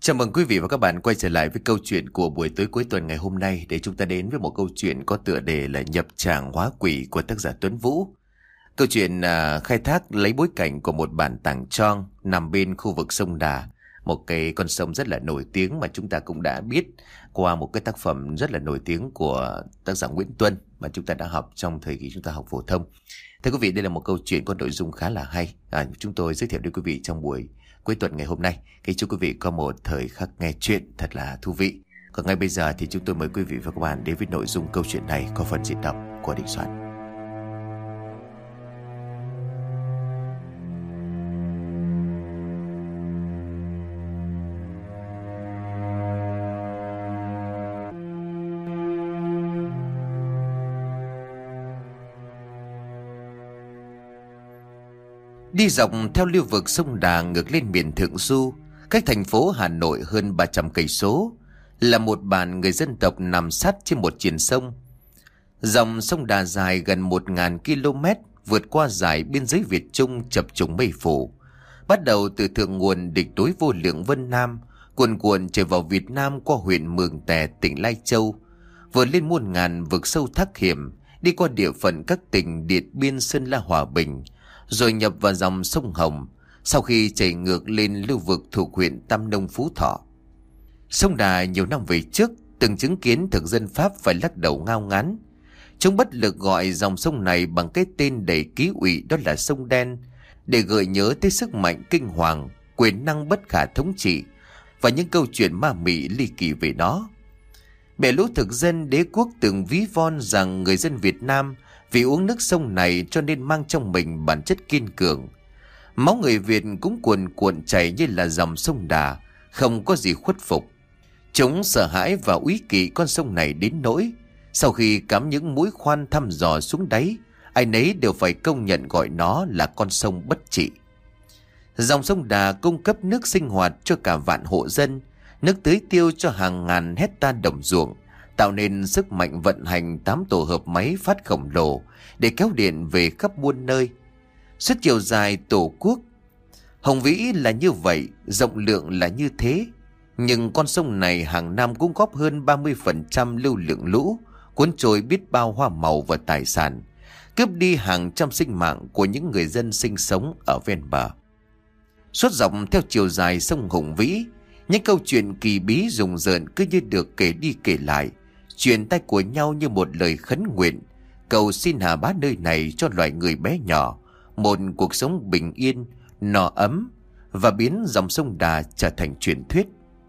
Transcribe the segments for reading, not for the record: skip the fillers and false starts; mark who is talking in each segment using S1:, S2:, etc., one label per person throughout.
S1: Chào mừng quý vị và các bạn quay trở lại với câu chuyện của buổi tối cuối tuần ngày hôm nay, để chúng ta đến với một câu chuyện có tựa đề là Nhập tràng hóa quỷ của tác giả Tuấn Vũ. Câu chuyện khai thác lấy bối cảnh của một bản Tàng Trong nằm bên khu vực sông Đà, một cái con sông rất là nổi tiếng mà chúng ta cũng đã biết qua một cái tác phẩm rất là nổi tiếng của tác giả Nguyễn Tuân mà chúng ta đã học trong thời kỳ chúng ta học phổ thông. Thưa quý vị, đây là một câu chuyện có nội dung khá là hay. Chúng tôi giới thiệu đến quý vị trong buổi cuối tuần ngày hôm nay. Chúc quý vị có một thời khắc nghe chuyện thật là thú vị. Còn ngay bây giờ thì chúng tôi mời quý vị và các bạn đến với nội dung câu chuyện này có phần diễn đọc của Đình Soạn. Đi dọc theo lưu vực sông Đà ngược lên miền Thượng Du, cách thành phố Hà Nội hơn 300 cây số, là một bản người dân tộc nằm sát trên một triền sông. Dòng sông Đà dài gần 1.000 km, vượt qua dải biên giới Việt Trung chập trùng mây phủ. Bắt đầu từ thượng nguồn địch đối vô lượng Vân Nam, cuồn cuộn chảy vào Việt Nam qua huyện Mường Tè, tỉnh Lai Châu, vượt lên muôn ngàn vực sâu thác hiểm, đi qua địa phận các tỉnh Điện Biên, Sơn La, Hòa Bình, rồi nhập vào dòng sông Hồng, sau khi chảy ngược lên lưu vực thuộc huyện Tam Nông, Phú Thọ. Sông Đà nhiều năm về trước từng chứng kiến thực dân Pháp phải lắc đầu ngao ngán. Chúng bất lực gọi dòng sông này bằng cái tên đầy ký ủy, đó là sông Đen, để gợi nhớ tới sức mạnh kinh hoàng, quyền năng bất khả thống trị và những câu chuyện ma mị ly kỳ về nó. Bè lũ thực dân đế quốc từng ví von rằng người dân Việt Nam vì uống nước sông này cho nên mang trong mình bản chất kiên cường. Máu người Việt cũng cuồn cuộn chảy như là dòng sông Đà, không có gì khuất phục. Chúng sợ hãi và úy kỵ con sông này đến nỗi sau khi cắm những mũi khoan thăm dò xuống đáy, ai nấy đều phải công nhận gọi nó là con sông bất trị. Dòng sông Đà cung cấp nước sinh hoạt cho cả vạn hộ dân, nước tưới tiêu cho hàng ngàn hecta đồng ruộng, tạo nên sức mạnh vận hành 8 tổ hợp máy phát khổng lồ để kéo điện về khắp muôn nơi. Suốt chiều dài tổ quốc hùng vĩ là như vậy, rộng lượng là như thế, nhưng con sông này hàng năm cũng góp hơn 30% lưu lượng lũ, cuốn trôi biết bao hoa màu và tài sản, cướp đi hàng trăm sinh mạng của những người dân sinh sống ở ven bờ. Suốt dọc theo chiều dài sông hùng vĩ, những câu chuyện kỳ bí rùng rợn cứ như được kể đi kể lại, truyền tay của nhau như một lời khấn nguyện, cầu xin Hà Bá nơi này cho loài người bé nhỏ một cuộc sống bình yên, no ấm, và biến dòng sông Đà trở thành truyền thuyết.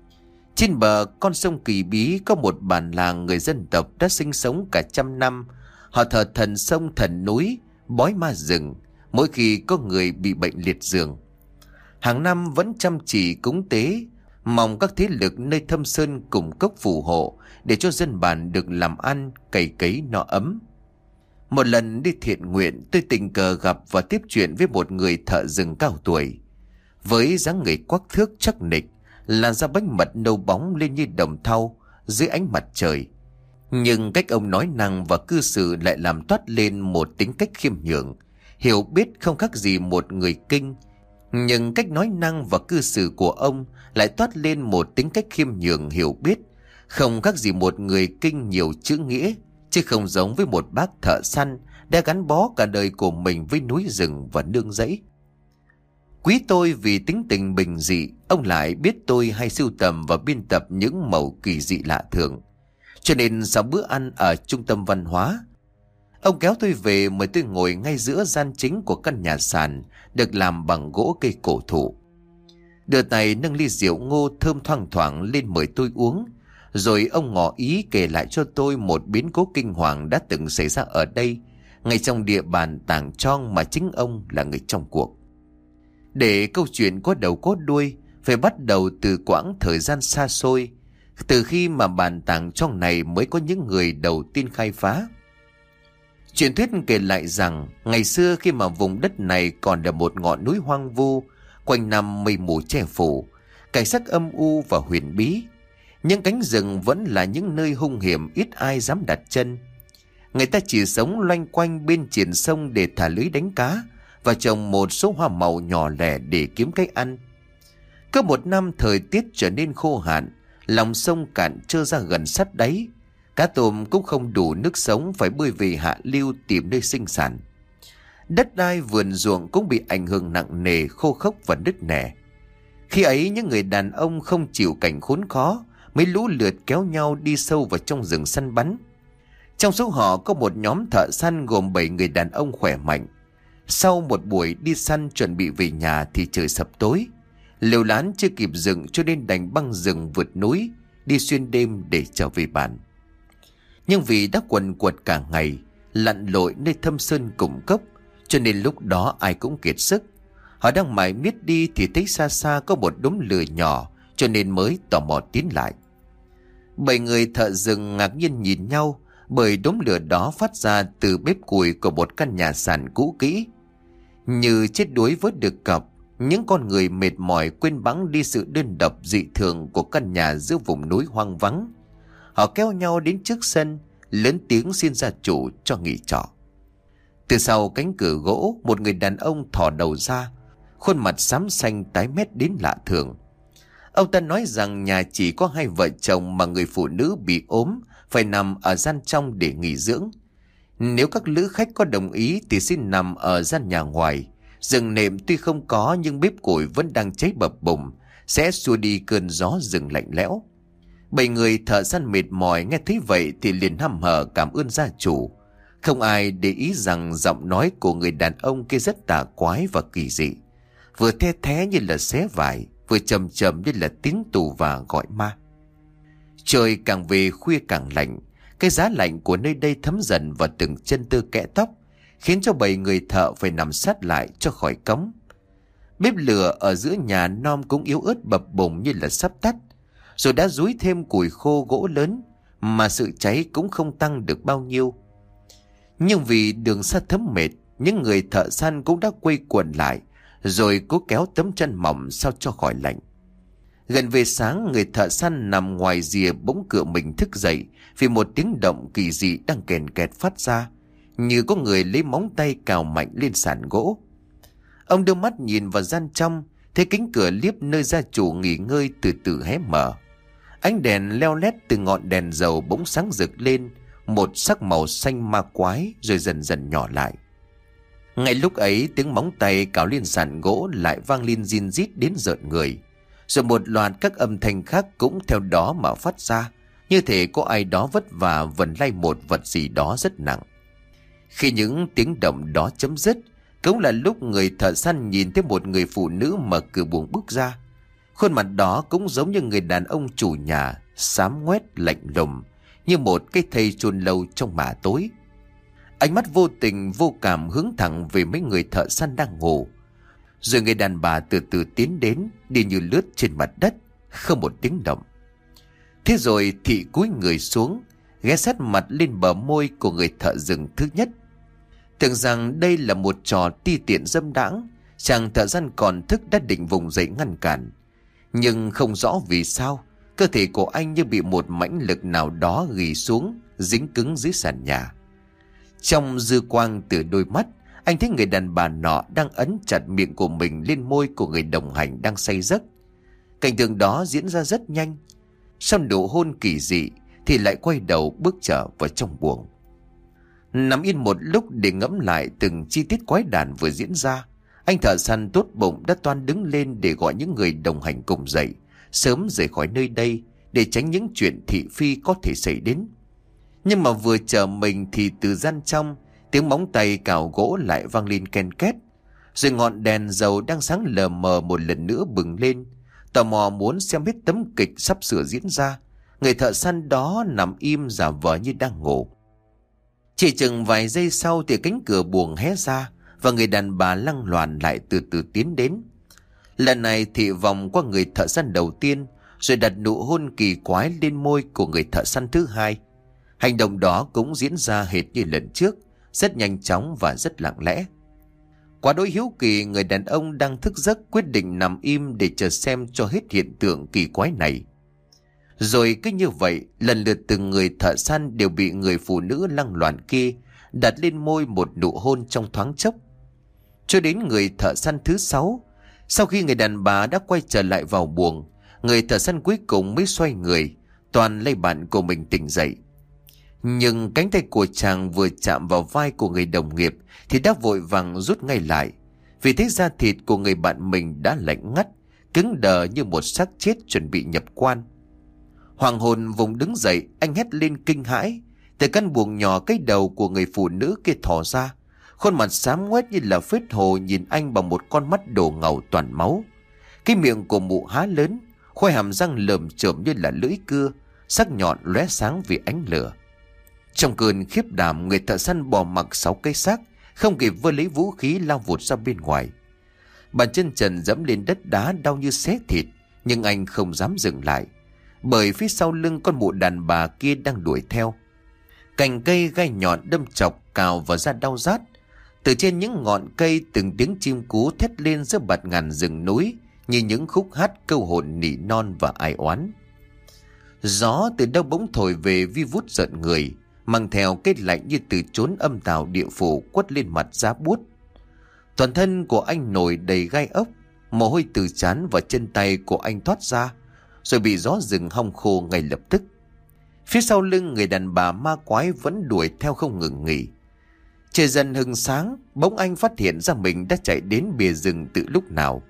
S1: Trên bờ con sông kỳ bí có một bản làng người dân tộc đã sinh sống cả trăm năm. Họ thờ thần sông, thần núi, bói ma rừng mỗi khi có người bị bệnh liệt giường. Hàng năm vẫn chăm chỉ cúng tế, mong các thế lực nơi thâm sơn cùng cốc phù hộ để cho dân bản được làm ăn, cày cấy no ấm. Một lần đi thiện nguyện, tôi tình cờ gặp và tiếp chuyện với một người thợ rừng cao tuổi. Với dáng người quắc thước chắc nịch, làn da bánh mật nâu bóng lên như đồng thau dưới ánh mặt trời. Nhưng cách ông nói năng và cư xử lại làm toát lên một tính cách khiêm nhường, hiểu biết không khác gì một người Kinh. Nhưng cách nói năng và cư xử của ông lại toát lên một tính cách khiêm nhường, hiểu biết không khác gì một người Kinh nhiều chữ nghĩa, chứ không giống với một bác thợ săn đã gắn bó cả đời của mình với núi rừng và nương rẫy. Quý tôi vì tính tình bình dị, ông lại biết tôi hay sưu tầm và biên tập những mẩu kỳ dị lạ thường. Cho nên sau bữa ăn ở trung tâm văn hóa, ông kéo tôi về mời tôi ngồi ngay giữa gian chính của căn nhà sàn được làm bằng gỗ cây cổ thụ. Đưa tay nâng ly rượu ngô thơm thoang thoảng lên mời tôi uống. Rồi ông ngỏ ý kể lại cho tôi một biến cố kinh hoàng đã từng xảy ra ở đây, ngay trong địa bàn Tàng Trong mà chính ông là người trong cuộc. Để câu chuyện có đầu có đuôi, phải bắt đầu từ quãng thời gian xa xôi, từ khi mà bản Tàng Trong này mới có những người đầu tiên khai phá. Truyền thuyết kể lại rằng ngày xưa khi mà vùng đất này còn là một ngọn núi hoang vu, quanh năm mây mù che phủ, cảnh sắc âm u và huyền bí. Những cánh rừng vẫn là những nơi hung hiểm, ít ai dám đặt chân. Người ta chỉ sống loanh quanh bên triền sông để thả lưới đánh cá và trồng một số hoa màu nhỏ lẻ để kiếm cái ăn. Có một năm thời tiết trở nên khô hạn, lòng sông cạn trơ ra gần sát đáy. Cá tôm cũng không đủ nước sống, phải bơi về hạ lưu tìm nơi sinh sản. Đất đai vườn ruộng cũng bị ảnh hưởng nặng nề, khô khốc và nứt nẻ. Khi ấy những người đàn ông không chịu cảnh khốn khó, mấy lũ lượt kéo nhau đi sâu vào trong rừng săn bắn. Trong số họ có một nhóm thợ săn gồm 7 người đàn ông khỏe mạnh. Sau một buổi đi săn chuẩn bị về nhà thì trời sập tối. Lều lán chưa kịp dựng cho nên đành băng rừng vượt núi, đi xuyên đêm để trở về bản. Nhưng vì đã quần quật cả ngày, lặn lội nơi thâm sơn cùng cốc, cho nên lúc đó ai cũng kiệt sức. Họ đang mải miết đi thì thấy xa xa có một đống lửa nhỏ, cho nên mới tò mò tiến lại. 7 người thợ rừng ngạc nhiên nhìn nhau, bởi đống lửa đó phát ra từ bếp củi của một căn nhà sàn cũ kỹ. Như chết đuối vớt được cọc, những con người mệt mỏi quên bẵng đi sự đơn độc dị thường của căn nhà giữa vùng núi hoang vắng. Họ kéo nhau đến trước sân, lớn tiếng xin gia chủ cho nghỉ trọ. Từ sau cánh cửa gỗ, một người đàn ông thò đầu ra, khuôn mặt xám xanh tái mét đến lạ thường. Ông ta nói rằng nhà chỉ có 2 vợ chồng mà người phụ nữ bị ốm phải nằm ở gian trong để nghỉ dưỡng. Nếu các lữ khách có đồng ý thì xin nằm ở gian nhà ngoài. Rừng nệm tuy không có nhưng bếp củi vẫn đang cháy bập bùng, sẽ xua đi cơn gió rừng lạnh lẽo. 7 người thợ săn mệt mỏi nghe thấy vậy thì liền hăm hở cảm ơn gia chủ. Không ai để ý rằng giọng nói của người đàn ông kia rất tà quái và kỳ dị, vừa the thé như là xé vải, vừa trầm trầm như là tiếng tù và gọi ma. Trời càng về khuya càng lạnh, cái giá lạnh của nơi đây thấm dần vào từng chân tơ kẽ tóc, khiến cho 7 người thợ phải nằm sát lại cho khỏi cống. Bếp lửa ở giữa nhà non cũng yếu ớt bập bùng như là sắp tắt, rồi đã dúi thêm củi khô gỗ lớn mà sự cháy cũng không tăng được bao nhiêu. Nhưng vì đường xa thấm mệt, những người thợ săn cũng đã quây quần lại, rồi cố kéo tấm chân mỏng sao cho khỏi lạnh. Gần về sáng, người thợ săn nằm ngoài rìa bỗng cựa mình thức dậy vì một tiếng động kỳ dị đang kèn kẹt phát ra, như có người lấy móng tay cào mạnh lên sàn gỗ. Ông đưa mắt nhìn vào gian trong, thấy cánh cửa liếp nơi gia chủ nghỉ ngơi từ từ hé mở. Ánh đèn leo lét từ ngọn đèn dầu bỗng sáng rực lên, một sắc màu xanh ma quái, rồi dần dần nhỏ lại. Ngay lúc ấy, tiếng móng tay cào lên sàn gỗ lại vang lên rin rít đến rợn người, rồi một loạt các âm thanh khác cũng theo đó mà phát ra, như thể có ai đó vất vả vần lay một vật gì đó rất nặng. Khi những tiếng động đó chấm dứt, cũng là lúc người thợ săn nhìn thấy một người phụ nữ mở cửa buồng bước ra. Khuôn mặt đó cũng giống như người đàn ông chủ nhà, xám ngoét lạnh lùng, như một cái thây chôn lâu trong mả tối. Ánh mắt vô tình vô cảm hướng thẳng về mấy người thợ săn đang ngủ. Rồi người đàn bà từ từ tiến đến, đi như lướt trên mặt đất, không một tiếng động. Thế rồi thị cúi người xuống, ghé sát mặt lên bờ môi của người thợ rừng thứ nhất. Tưởng rằng đây là một trò ti tiện dâm đãng, chàng thợ săn còn thức đã định vùng dậy ngăn cản. Nhưng không rõ vì sao, cơ thể của anh như bị một mãnh lực nào đó ghì xuống, dính cứng dưới sàn nhà. Trong dư quang từ đôi mắt, anh thấy người đàn bà nọ đang ấn chặt miệng của mình lên môi của người đồng hành đang say giấc. Cảnh tượng đó diễn ra rất nhanh. Sau nụ hôn kỳ dị thì lại quay đầu bước trở vào trong buồng. Nằm yên một lúc để ngẫm lại từng chi tiết quái đản vừa diễn ra, anh thợ săn tốt bụng đã toan đứng lên để gọi những người đồng hành cùng dậy, sớm rời khỏi nơi đây để tránh những chuyện thị phi có thể xảy đến. Nhưng mà vừa chờ mình thì từ gian trong, tiếng móng tay cào gỗ lại vang lên ken két, rồi ngọn đèn dầu đang sáng lờ mờ một lần nữa bừng lên. Tò mò muốn xem hết tấm kịch sắp sửa diễn ra, người thợ săn đó nằm im giả vờ như đang ngủ. Chỉ chừng vài giây sau thì cánh cửa buồng hé ra và người đàn bà lăng loàn lại từ từ tiến đến. Lần này thì vòng qua người thợ săn đầu tiên, rồi đặt nụ hôn kỳ quái lên môi của người thợ săn thứ hai. Hành động đó cũng diễn ra hệt như lần trước, rất nhanh chóng và rất lặng lẽ. Quá đỗi hiếu kỳ, người đàn ông đang thức giấc quyết định nằm im để chờ xem cho hết hiện tượng kỳ quái này. Rồi cứ như vậy, lần lượt từng người thợ săn đều bị người phụ nữ lăng loàn kia đặt lên môi một nụ hôn trong thoáng chốc. Cho đến người thợ săn thứ 6, Sau khi người đàn bà đã quay trở lại vào buồng, người thợ săn cuối cùng mới xoay người, toàn lay bạn của mình tỉnh dậy. Nhưng cánh tay của chàng vừa chạm vào vai của người đồng nghiệp thì đã vội vàng rút ngay lại, vì thế da thịt của người bạn mình đã lạnh ngắt, cứng đờ như một xác chết chuẩn bị nhập quan. Hoàng hồn vùng đứng dậy, anh hét lên kinh hãi. Từ căn buồng nhỏ, cái đầu của người phụ nữ kia thò ra, khuôn mặt xám ngoét như là phết hồ nhìn anh bằng một con mắt đổ ngầu toàn máu. Cái miệng của mụ há lớn, khoai hàm răng lởm chởm như là lưỡi cưa, sắc nhọn lóe sáng vì ánh lửa. Trong cơn khiếp đảm, người thợ săn bỏ mặc 6 cái xác, không kịp vơ lấy vũ khí lao vụt ra bên ngoài. Bàn chân trần dẫm lên đất đá đau như xé thịt, nhưng anh không dám dừng lại, bởi phía sau lưng con mụ đàn bà kia đang đuổi theo. Cành cây gai nhọn đâm chọc cào vào da đau rát. Từ trên những ngọn cây, từng tiếng chim cú thét lên giữa bạt ngàn rừng núi như những khúc hát câu hồn nỉ non và ai oán. Gió từ đâu bỗng thổi về vi vút giận người, mang theo kết lạnh như từ chốn âm tào địa phủ quất lên mặt giá buốt. Toàn thân của anh nổi đầy gai ốc, mồ hôi từ trán và chân tay của anh thoát ra, rồi bị gió rừng hong khô ngay lập tức. Phía sau lưng người đàn bà ma quái vẫn đuổi theo không ngừng nghỉ. Trời dần hừng sáng, bỗng anh phát hiện ra mình đã chạy đến bìa rừng từ lúc nào.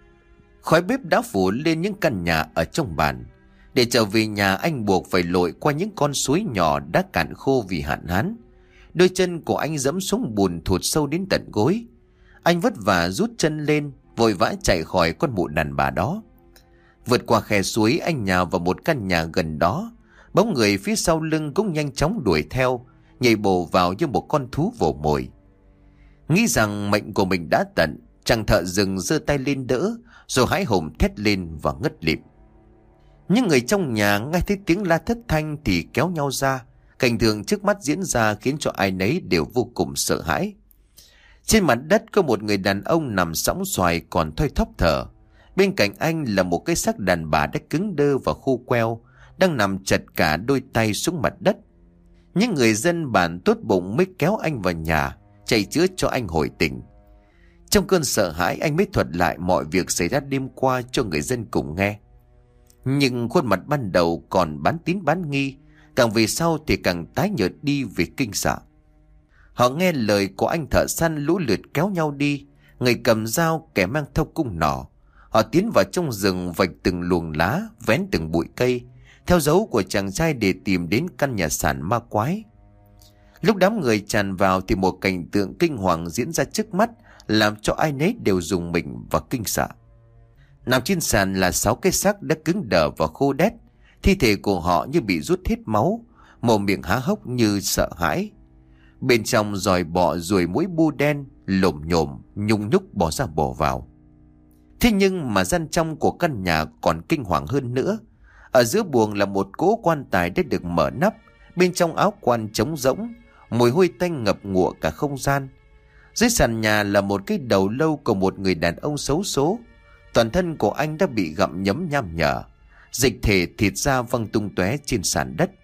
S1: Khói bếp đã phủ lên những căn nhà ở trong bản. Để trở về nhà, anh buộc phải lội qua những con suối nhỏ đã cạn khô vì hạn hán. Đôi chân của anh dẫm xuống bùn thụt sâu đến tận gối. Anh vất vả rút chân lên, vội vã chạy khỏi con mụ đàn bà đó. Vượt qua khe suối, anh nhào vào một căn nhà gần đó. Bóng người phía sau lưng cũng nhanh chóng đuổi theo, nhảy bổ vào như một con thú vồ mồi. Nghĩ rằng mệnh của mình đã tận, chàng thợ rừng giơ tay lên đỡ, rồi hãi hùng thét lên và ngất lịm. Những người trong nhà nghe thấy tiếng la thất thanh thì kéo nhau ra. Cảnh tượng trước mắt diễn ra khiến cho ai nấy đều vô cùng sợ hãi. Trên mặt đất có một người đàn ông nằm sõng xoài còn thoi thóp thở. Bên cạnh anh là một cái xác đàn bà đã cứng đơ và khô queo, đang nằm chật cả đôi tay xuống mặt đất. Những người dân bản tốt bụng mới kéo anh vào nhà, chạy chữa cho anh hồi tỉnh. Trong cơn sợ hãi, anh mới thuật lại mọi việc xảy ra đêm qua cho người dân cùng nghe. Nhưng khuôn mặt ban đầu còn bán tín bán nghi, càng về sau thì càng tái nhợt đi vì kinh sợ. Họ nghe lời của anh thợ săn lũ lượt kéo nhau đi, người cầm dao, kẻ mang theo cung nỏ. Họ tiến vào trong rừng, vạch từng luồng lá, vén từng bụi cây, theo dấu của chàng trai để tìm đến căn nhà sàn ma quái. Lúc đám người tràn vào thì một cảnh tượng kinh hoàng diễn ra trước mắt, làm cho ai nấy đều rùng mình và kinh sợ. Nằm trên sàn là 6 cái xác đã cứng đờ và khô đét. Thi thể của họ như bị rút hết máu, mồm miệng há hốc như sợ hãi. Bên trong giòi bọ ruồi muỗi bu đen lồm nhồm nhung nhúc bò ra bò vào. Thế nhưng mà gian trong của căn nhà còn kinh hoàng hơn nữa. Ở giữa buồng là một cỗ quan tài đã được mở nắp, bên trong áo quan trống rỗng, mùi hôi tanh ngập ngụa cả không gian. Dưới sàn nhà là một cái đầu lâu của một người đàn ông xấu số. Toàn thân của anh đã bị gặm nhấm nham nhở, dịch thể thịt da văng tung tóe trên sàn đất.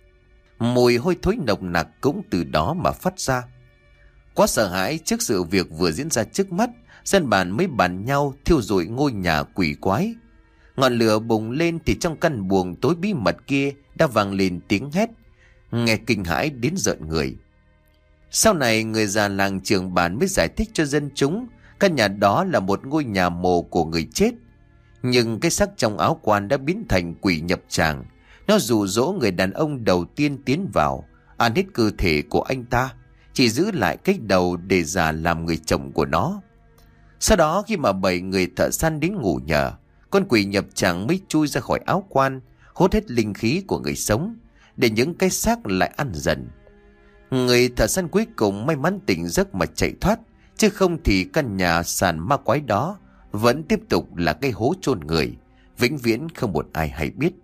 S1: Mùi hôi thối nồng nặc cũng từ đó mà phát ra. Quá sợ hãi trước sự việc vừa diễn ra trước mắt, dân bản mới bàn nhau thiêu rụi ngôi nhà quỷ quái. Ngọn lửa bùng lên thì trong căn buồng tối bí mật kia đã vang lên tiếng hét, nghe kinh hãi đến rợn người. Sau này người già làng trưởng bản mới giải thích cho dân chúng, căn nhà đó là một ngôi nhà mồ của người chết. Nhưng cái xác trong áo quan đã biến thành quỷ nhập tràng. Nó dụ dỗ người đàn ông đầu tiên tiến vào, ăn hết cơ thể của anh ta, chỉ giữ lại cái đầu để giả làm người chồng của nó. Sau đó khi mà 7 người thợ săn đến ngủ nhờ, con quỷ nhập tràng mới chui ra khỏi áo quan, hút hết linh khí của người sống, để những cái xác lại ăn dần. Người thợ săn cuối cùng may mắn tỉnh giấc mà chạy thoát, chứ không thì căn nhà sàn ma quái đó vẫn tiếp tục là cái hố chôn người, vĩnh viễn không một ai hay biết.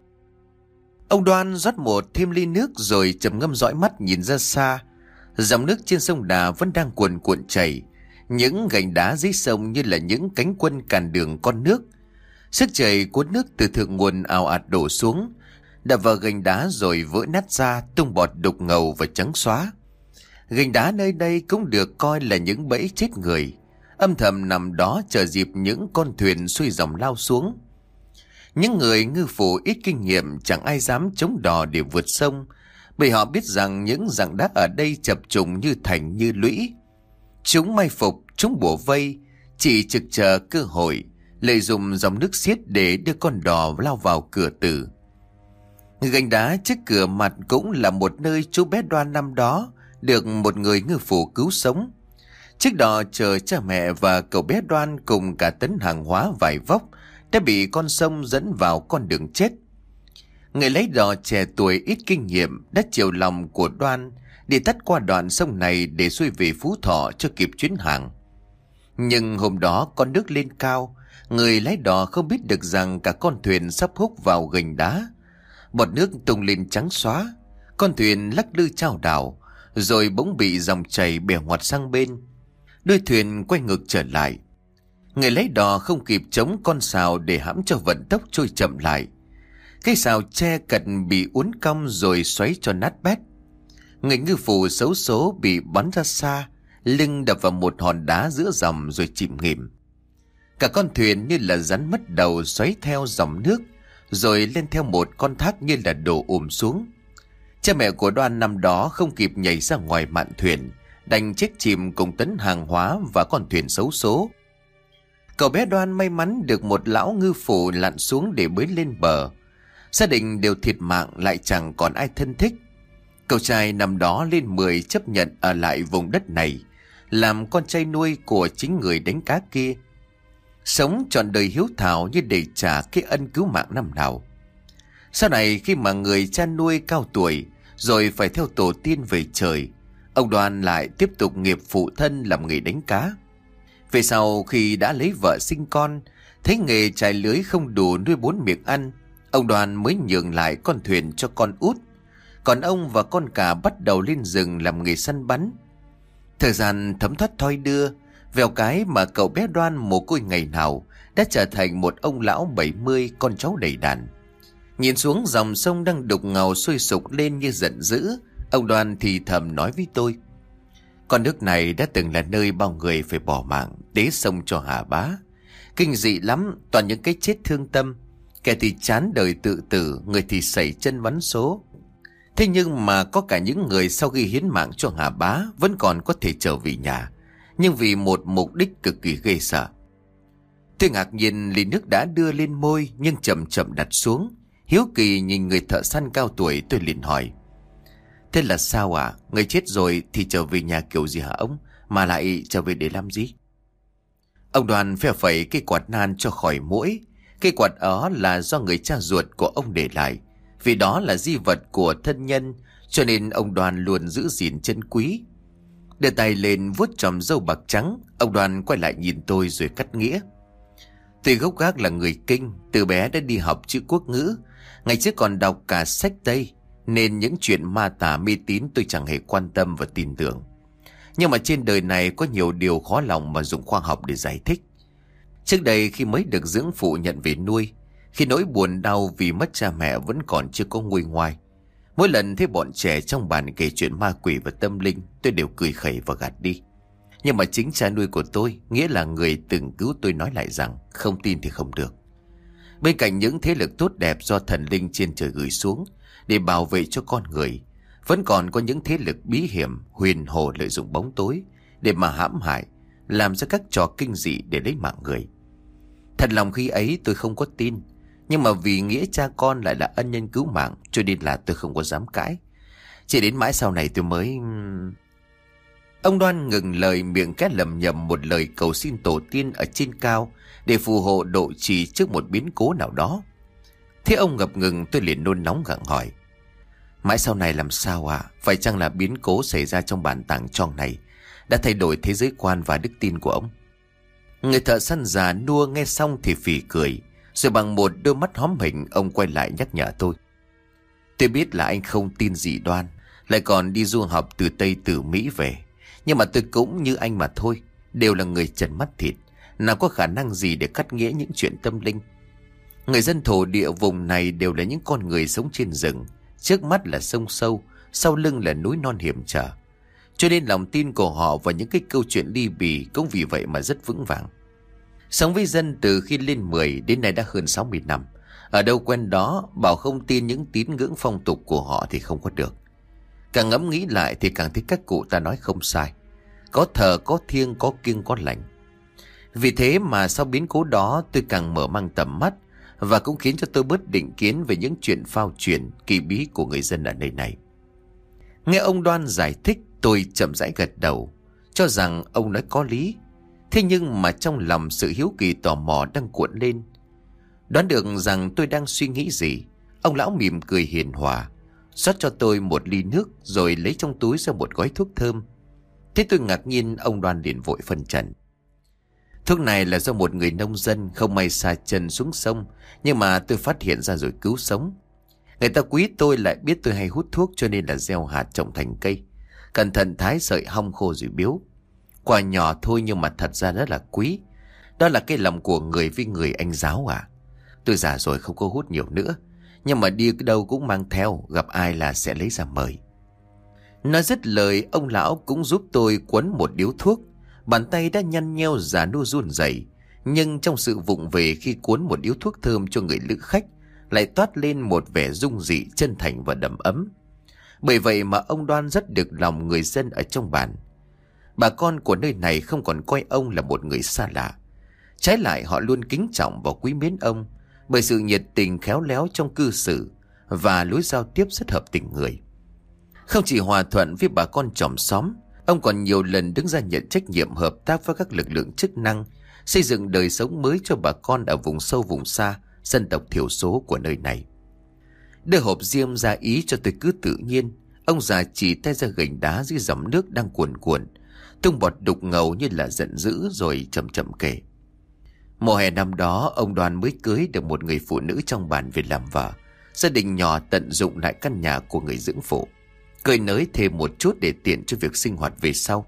S1: Ông Đoan rót thêm ly nước rồi trầm ngâm dõi mắt nhìn ra xa. Dòng nước trên sông Đà vẫn đang cuồn cuộn chảy, những gành đá dưới sông như là những cánh quân cản đường con nước. Sức chảy cuốn nước từ thượng nguồn ào ạt đổ xuống, đập vào gành đá rồi vỡ nát ra, tung bọt đục ngầu và trắng xóa. Gành đá nơi đây cũng được coi là những bẫy chết người. âm thầm nằm đó chờ dịp những con thuyền xuôi dòng lao xuống. Những người ngư phủ ít kinh nghiệm chẳng ai dám chống đò để vượt sông, bởi họ biết rằng những rặng đá ở đây chập trùng như thành như lũy. Chúng mai phục, chúng bủa vây, chỉ trực chờ cơ hội, lợi dụng dòng nước xiết để đưa con đò lao vào cửa tử. Gành đá trước cửa mặt cũng là một nơi chú bé Đoan năm đó được một người ngư phủ cứu sống. Chiếc đò chờ cha mẹ và cậu bé Đoan cùng cả tấn hàng hóa vải vóc đã bị con sông dẫn vào con đường chết. Người lấy đò trẻ tuổi ít kinh nghiệm đã chiều lòng của Đoan để tắt qua đoạn sông này để xuôi về Phú Thọ cho kịp chuyến hàng. Nhưng hôm đó con nước lên cao, người lái đò không biết được rằng cả con thuyền sắp húc vào gành đá. Bọt nước tung lên trắng xóa, con thuyền lắc lư chao đảo, rồi bỗng bị dòng chảy bẻ ngoặt sang bên. Đuôi thuyền quay ngược trở lại. Người lái đò không kịp chống con sào để hãm cho vận tốc trôi chậm lại. Cái sào che cận bị uốn cong rồi xoáy cho nát bét. Người ngư phủ xấu số bị bắn ra xa, lưng đập vào một hòn đá giữa dòng rồi chìm nghỉm. Cả con thuyền như là rắn mất đầu xoáy theo dòng nước, rồi lên theo một con thác như là đổ xuống. Cha mẹ của Đoan năm đó không kịp nhảy ra ngoài mạn thuyền, đành chết chìm cùng tấn hàng hóa và con thuyền xấu số. Cậu bé Đoan may mắn được một lão ngư phủ lặn xuống để bới lên bờ. Gia đình đều thiệt mạng, lại chẳng còn ai thân thích. Cậu trai năm đó lên 10 chấp nhận ở lại vùng đất này, làm con trai nuôi của chính người đánh cá kia. Sống trọn đời hiếu thảo như để trả cái ân cứu mạng năm nào. Sau này khi mà người cha nuôi cao tuổi rồi phải theo tổ tiên về trời, ông Đoan lại tiếp tục nghiệp phụ thân làm nghề đánh cá. Về sau khi đã lấy vợ sinh con, thấy nghề chài lưới không đủ nuôi 4 miệng ăn, ông Đoan mới nhường lại con thuyền cho con út. Còn ông và con cả bắt đầu lên rừng làm nghề săn bắn. Thời gian thấm thoát thoi đưa, vèo cái mà cậu bé Đoan mồ côi ngày nào đã trở thành một ông lão 70 con cháu đầy đàn. Nhìn xuống dòng sông đang đục ngầu sôi sục lên như giận dữ, ông Đoan thì thầm nói với tôi: con nước này đã từng là nơi bao người phải bỏ mạng tế sông cho Hà Bá. Kinh dị lắm, toàn những cái chết thương tâm. Kẻ thì chán đời tự tử, người thì sẩy chân vắn số. Thế nhưng mà có cả những người sau khi hiến mạng cho Hà Bá vẫn còn có thể trở về nhà, nhưng vì một mục đích cực kỳ ghê sợ. Tôi ngạc nhiên ly nước đã đưa lên môi nhưng chậm chậm đặt xuống. Hiếu kỳ nhìn người thợ săn cao tuổi, tôi liền hỏi: thế là sao ạ? Người chết rồi thì trở về nhà kiểu gì hả ông? Mà lại trở về để làm gì? Ông Đoàn phe phẩy cái quạt nan cho khỏi muỗi. Cái quạt đó là do người cha ruột của ông để lại, vì đó là di vật của thân nhân, cho nên ông Đoàn luôn giữ gìn chân quý. Đưa tay lên vuốt chòm râu bạc trắng, ông Đoàn quay lại nhìn tôi rồi cắt nghĩa: tuy gốc gác là người Kinh, từ bé đã đi học chữ quốc ngữ, ngày trước còn đọc cả sách Tây, nên những chuyện ma tà mê tín tôi chẳng hề quan tâm và tin tưởng. Nhưng mà trên đời này có nhiều điều khó lòng mà dùng khoa học để giải thích. Trước đây khi mới được dưỡng phụ nhận về nuôi, khi nỗi buồn đau vì mất cha mẹ vẫn còn chưa có nguôi ngoai, mỗi lần thấy bọn trẻ trong bàn kể chuyện ma quỷ và tâm linh, tôi đều cười khẩy và gạt đi. Nhưng mà chính cha nuôi của tôi, nghĩa là người từng cứu tôi, nói lại rằng không tin thì không được. Bên cạnh những thế lực tốt đẹp do thần linh trên trời gửi xuống để bảo vệ cho con người, vẫn còn có những thế lực bí hiểm huyền hồ lợi dụng bóng tối để mà hãm hại, làm ra các trò kinh dị để lấy mạng người. Thật lòng khi ấy tôi không có tin, nhưng mà vì nghĩa cha con lại là ân nhân cứu mạng, cho nên là tôi không có dám cãi. Chỉ đến mãi sau này tôi mới... Ông Đoan ngừng lời, miệng két lầm nhầm một lời cầu xin tổ tiên ở trên cao để phù hộ độ trì trước một biến cố nào đó. Thế ông ngập ngừng, tôi liền nôn nóng gặng hỏi: mãi sau này làm sao ạ? Phải chăng là biến cố xảy ra trong bản tàng tròn này đã thay đổi thế giới quan và đức tin của ông? Người thợ săn già nua nghe xong thì phì cười, rồi bằng một đôi mắt hóm hình, ông quay lại nhắc nhở tôi: tôi biết là anh không tin dị đoan, lại còn đi du học từ Tây từ Mỹ về, nhưng mà tôi cũng như anh mà thôi, đều là người trần mắt thịt, nào có khả năng gì để cắt nghĩa những chuyện tâm linh. Người dân thổ địa vùng này đều là những con người sống trên rừng, trước mắt là sông sâu, sau lưng là núi non hiểm trở. cho nên lòng tin của họ vào những cái câu chuyện ly bì cũng vì vậy mà rất vững vàng. Sống với dân từ khi lên 10 đến nay đã hơn 60 năm. Ở đâu quen đó, bảo không tin những tín ngưỡng phong tục của họ thì không có được. Càng ngẫm nghĩ lại thì càng thấy các cụ ta nói không sai. Có thờ, có thiêng, có kiêng, có lành. Vì thế mà sau biến cố đó tôi càng mở mang tầm mắt, và cũng khiến cho tôi bớt định kiến về những chuyện phao truyền kỳ bí của người dân ở nơi này. Nghe ông Đoan giải thích, tôi chậm rãi gật đầu, cho rằng ông nói có lý. Thế nhưng mà trong lòng sự hiếu kỳ tò mò đang cuộn lên. Đoán được rằng tôi đang suy nghĩ gì, ông lão mỉm cười hiền hòa, rót cho tôi một ly nước rồi lấy trong túi ra một gói thuốc thơm. Thế tôi ngạc nhiên, ông Đoan liền vội phân trần. Thuốc này là do một người nông dân không may sa chân xuống sông, nhưng mà tôi phát hiện ra rồi cứu sống. Người ta quý tôi lại biết tôi hay hút thuốc, cho nên là gieo hạt trồng thành cây, cẩn thận thái sợi hong khô rồi biếu. Quà nhỏ thôi nhưng mà thật ra rất là quý. Đó là cái lòng của người với người, anh giáo à. Tôi già rồi không có hút nhiều nữa, nhưng mà đi đâu cũng mang theo, gặp ai là sẽ lấy ra mời. Nói dứt lời, ông lão cũng giúp tôi quấn một điếu thuốc. Bàn tay đã nhăn nheo già nua run rẩy, nhưng trong sự vụng về khi cuốn một điếu thuốc thơm cho người lữ khách lại toát lên một vẻ dung dị, chân thành và đầm ấm. Bởi vậy mà ông Đoan rất được lòng người dân ở trong bản. Bà con của nơi này không còn coi ông là một người xa lạ. Trái lại, họ luôn kính trọng và quý mến ông bởi sự nhiệt tình khéo léo trong cư xử và lối giao tiếp rất hợp tình người. Không chỉ hòa thuận với bà con chòm xóm, ông còn nhiều lần đứng ra nhận trách nhiệm hợp tác với các lực lượng chức năng, xây dựng đời sống mới cho bà con ở vùng sâu vùng xa, dân tộc thiểu số của nơi này. Đưa hộp diêm ra ý cho tôi cứ tự nhiên. Ông già chỉ tay ra gành đá dưới dòng nước đang cuồn cuộn, tung bọt đục ngầu như là giận dữ, rồi chậm chậm kể. Mùa hè năm đó, ông Đoàn mới cưới được một người phụ nữ trong bản về làm vợ. Gia đình nhỏ tận dụng lại căn nhà của người dưỡng phụ, cơi nới thêm một chút để tiện cho việc sinh hoạt về sau.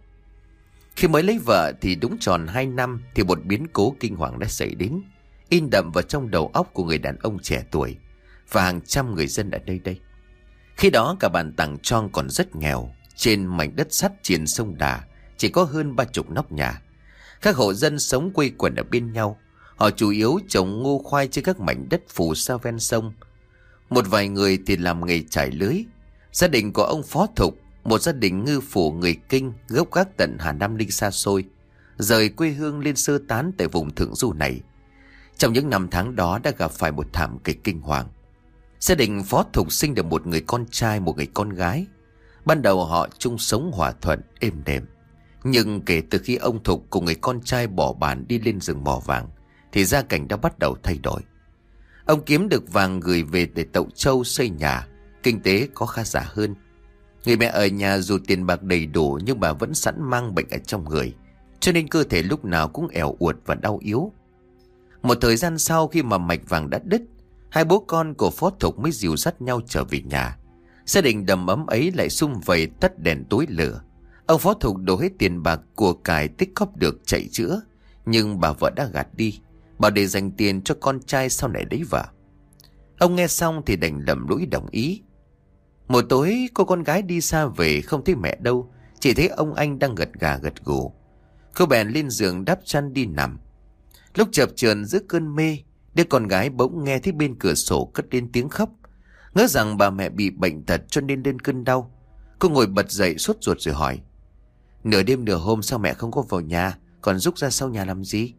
S1: Khi mới lấy vợ thì đúng tròn 2 năm thì một biến cố kinh hoàng đã xảy đến, in đậm vào trong đầu óc của người đàn ông trẻ tuổi và hàng trăm người dân ở nơi đây. Khi đó cả bản Tàng Trong còn rất nghèo, trên mảnh đất sắt triền sông Đà chỉ có hơn 30 nóc nhà. Các hộ dân sống quây quần ở bên nhau. Họ chủ yếu trồng ngô khoai trên các mảnh đất phù sa ven sông. Một vài người thì làm nghề trải lưới. Gia đình của ông Phó Thục, một gia đình ngư phủ người Kinh gốc gác tận Hà Nam Ninh xa xôi, rời quê hương lên sơ tán tại vùng thượng du này. Trong những năm tháng đó đã gặp phải một thảm kịch kinh hoàng. Gia đình Phó Thục sinh được một người con trai, một người con gái. Ban đầu họ chung sống hòa thuận, êm đềm. Nhưng kể từ khi ông Thục cùng người con trai bỏ bản đi lên rừng mỏ vàng thì gia cảnh đã bắt đầu thay đổi. Ông kiếm được vàng gửi về để tậu trâu xây nhà, kinh tế có khá giả hơn. Người mẹ ở nhà dù tiền bạc đầy đủ nhưng bà vẫn sẵn mang bệnh ở trong người, cho nên cơ thể lúc nào cũng èo uột và đau yếu. Một thời gian sau, khi mà mạch vàng đã đứt, hai bố con của Phó Thục mới dìu dắt nhau trở về nhà. Gia đình đầm ấm ấy lại sum vầy tắt đèn tối lửa. Ông Phó Thục đổ hết tiền bạc của cải tích góp được chạy chữa, nhưng bà vợ đã gạt đi, bảo để dành tiền cho con trai sau này lấy vợ. Ông nghe xong thì đành lầm lũi đồng ý. Một tối cô con gái đi xa về không thấy mẹ đâu, chỉ thấy ông anh đang gật gà gật gù. Cô bèn lên giường đắp chăn đi nằm. Lúc chập chờn giữa cơn mê, đứa con gái bỗng nghe thấy bên cửa sổ cất lên tiếng khóc, ngỡ rằng bà mẹ bị bệnh tật cho nên lên cơn đau. Cô ngồi bật dậy sốt ruột rồi hỏi: nửa đêm nửa hôm sao mẹ không có vào nhà, còn rúc ra sau nhà làm gì?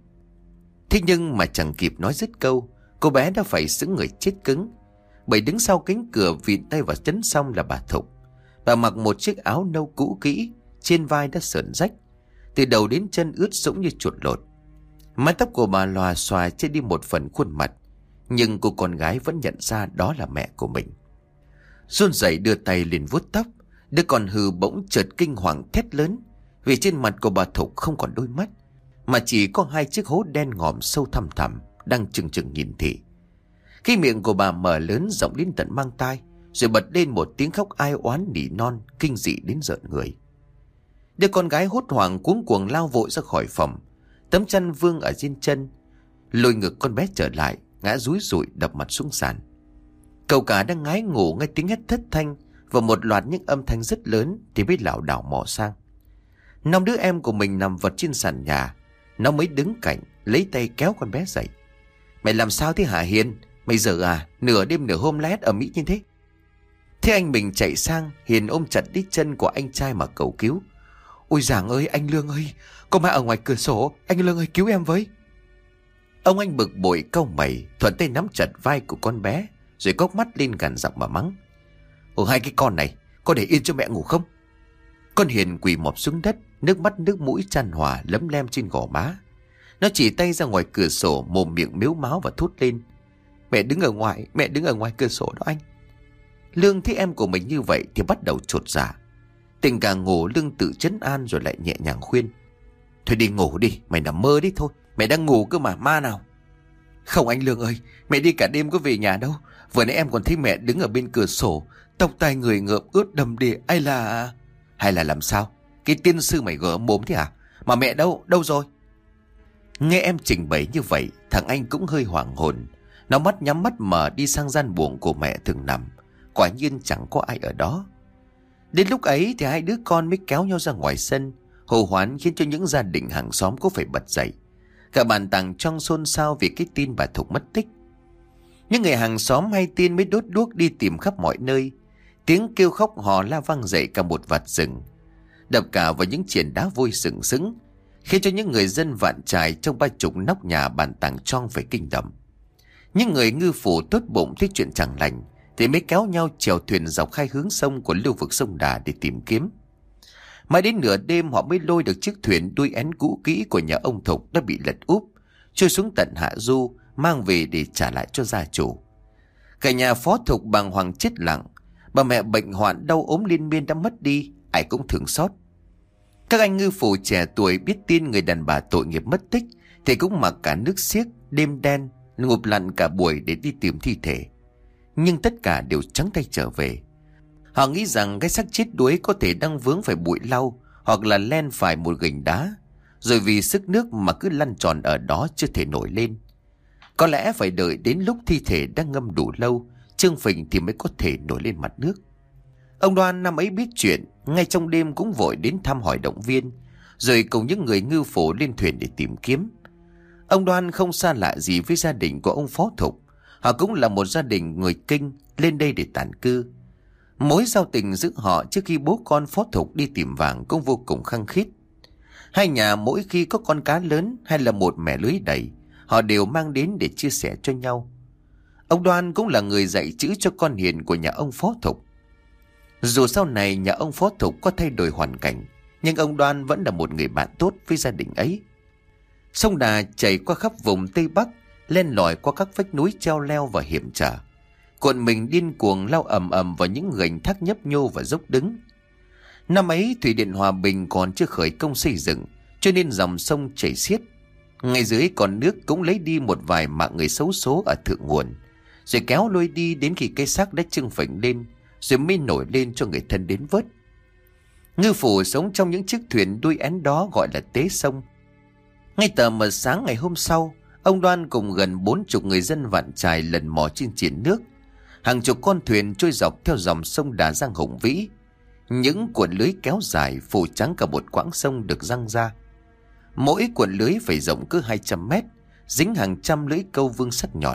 S1: Thế nhưng mà chẳng kịp nói dứt câu, cô bé đã phải sững người chết cứng. Bởi đứng sau cánh cửa vịn tay vào chấn xong là bà Thục. Bà mặc một chiếc áo nâu cũ kỹ, trên vai đã sờn rách, từ đầu đến chân ướt sũng như chuột lột. Mái tóc của bà lòa xòa che đi một phần khuôn mặt, nhưng cô con gái vẫn nhận ra đó là mẹ của mình. Run rẩy đưa tay lên vuốt tóc, đứa con hư bỗng chợt kinh hoàng thét lớn, vì trên mặt của bà Thục không còn đôi mắt, mà chỉ có hai chiếc hố đen ngòm sâu thẳm thẳm đang chừng chừng nhìn thị. Khi miệng của bà mở lớn rộng đến tận mang tai, rồi bật lên một tiếng khóc ai oán nỉ non kinh dị đến rợn người. Đứa con gái hốt hoảng cuống cuồng lao vội ra khỏi phòng, tấm chăn vương ở trên chân, lôi ngược con bé trở lại, ngã rúi rụi đập mặt xuống sàn. Cậu cả đang ngái ngủ nghe tiếng hét thất thanh và một loạt những âm thanh rất lớn thì mới lảo đảo mò sang. Năm đứa em của mình nằm vật trên sàn nhà, nó mới đứng cạnh lấy tay kéo con bé dậy. Mày làm sao thế hả Hiền? Mày giờ à, nửa đêm nửa hôm lét ở Mỹ như thế. Thế anh mình chạy sang, Hiền ôm chặt đít chân của anh trai mà cầu cứu. Ôi Giàng ơi, anh Lương ơi, có ma ở ngoài cửa sổ, anh Lương ơi cứu em với. Ông anh bực bội cau mày, thuận tay nắm chặt vai của con bé, rồi cốc mắt lên gằn giọng mà mắng. Ồ, hai cái con này, có để yên cho mẹ ngủ không? Con Hiền quỳ mọp xuống đất, nước mắt nước mũi chan hòa lấm lem trên gò má. Nó chỉ tay ra ngoài cửa sổ, mồm miệng mếu máo và thốt lên. Mẹ đứng ở ngoài, mẹ đứng ở ngoài cửa sổ đó anh. Lương thấy em của mình như vậy thì bắt đầu chột dạ. Tình càng ngủ, Lương tự trấn an rồi lại nhẹ nhàng khuyên. Thôi đi ngủ đi, mày nằm mơ đi thôi. Mẹ đang ngủ cơ mà, ma nào. Không anh Lương ơi, mẹ đi cả đêm có về nhà đâu. Vừa nãy em còn thấy mẹ đứng ở bên cửa sổ, tóc tai người ngợm ướt đầm đìa. Hay là làm sao? Cái tiên sư mày gỡ mồm thế à? Mà mẹ đâu rồi? Nghe em trình bày như vậy, thằng anh cũng hơi hoảng hồn. Nó mắt nhắm mắt mở đi sang gian buồng của mẹ thường nằm. Quả nhiên chẳng có ai ở đó. Đến lúc ấy thì hai đứa con mới kéo nhau ra ngoài sân, hô hoán khiến cho những gia đình hàng xóm cũng phải bật dậy. Cả bàn tàng trong xôn xao vì cái tin bà Thục mất tích. Những người hàng xóm hay tin mới đốt đuốc đi tìm khắp mọi nơi. Tiếng kêu khóc hò la vang dậy cả một vạt rừng, đập cả vào những triền đá vôi sừng sững, khiến cho những người dân Vạn Chài trong 30 nóc nhà bàn tàng trong phải kinh động. Những người ngư phủ tốt bụng thấy chuyện chẳng lành thì mới kéo nhau chèo thuyền dọc hai hướng sông của lưu vực sông Đà để tìm kiếm. Mãi đến nửa đêm họ mới lôi được chiếc thuyền đuôi én cũ kỹ của nhà ông Thục đã bị lật úp, trôi xuống tận hạ du, mang về để trả lại cho gia chủ. Cả nhà Phó Thục bàng hoàng chết lặng. Bà mẹ bệnh hoạn đau ốm liên miên đã mất đi, ai cũng thương xót. Các anh ngư phủ trẻ tuổi biết tin người đàn bà tội nghiệp mất tích thì cũng mặc cả nước xiếc, đêm đen, ngụp lặn cả buổi để đi tìm thi thể. Nhưng tất cả đều trắng tay trở về. Họ nghĩ rằng cái xác chết đuối có thể đang vướng phải bụi lau hoặc là len phải một gành đá, rồi vì sức nước mà cứ lăn tròn ở đó chưa thể nổi lên. Có lẽ phải đợi đến lúc thi thể đang ngâm đủ lâu, trương phình thì mới có thể nổi lên mặt nước. Ông Đoan năm ấy biết chuyện, ngay trong đêm cũng vội đến thăm hỏi động viên, rồi cùng những người ngư phủ lên thuyền để tìm kiếm. Ông Đoan không xa lạ gì với gia đình của ông Phó Thục. Họ cũng là một gia đình người Kinh lên đây để tản cư. Mối giao tình giữa họ trước khi bố con Phó Thục đi tìm vàng cũng vô cùng khăng khít. Hai nhà mỗi khi có con cá lớn hay là một mẻ lưới đầy, họ đều mang đến để chia sẻ cho nhau. Ông Đoan cũng là người dạy chữ cho con Hiền của nhà ông Phó Thục. Dù sau này nhà ông Phó Thục có thay đổi hoàn cảnh, nhưng ông Đoan vẫn là một người bạn tốt với gia đình ấy. Sông Đà chảy qua khắp vùng Tây Bắc, len lỏi qua các vách núi treo leo và hiểm trở, cuộn mình điên cuồng lao ầm ầm vào những gành thác nhấp nhô và dốc đứng. Năm ấy thủy điện Hòa Bình còn chưa khởi công xây dựng, cho nên dòng sông chảy xiết. Ngay dưới con nước cũng lấy đi một vài mạng người xấu số ở thượng nguồn, rồi kéo lôi đi đến khi cây xác đã trưng phình lên, rồi mới nổi lên cho người thân đến vớt. Ngư phủ sống trong những chiếc thuyền đuôi én đó gọi là tế sông. Ngay tờ mờ sáng ngày hôm sau, ông Đoan cùng gần 40 người dân Vạn Chài lần mò trên triển nước. Hàng chục con thuyền trôi dọc theo dòng sông Đà Giang hùng vĩ. Những cuộn lưới kéo dài phủ trắng cả một quãng sông được giăng ra. Mỗi cuộn lưới phải rộng cứ 200 mét, dính hàng trăm lưỡi câu vương sắc nhọn.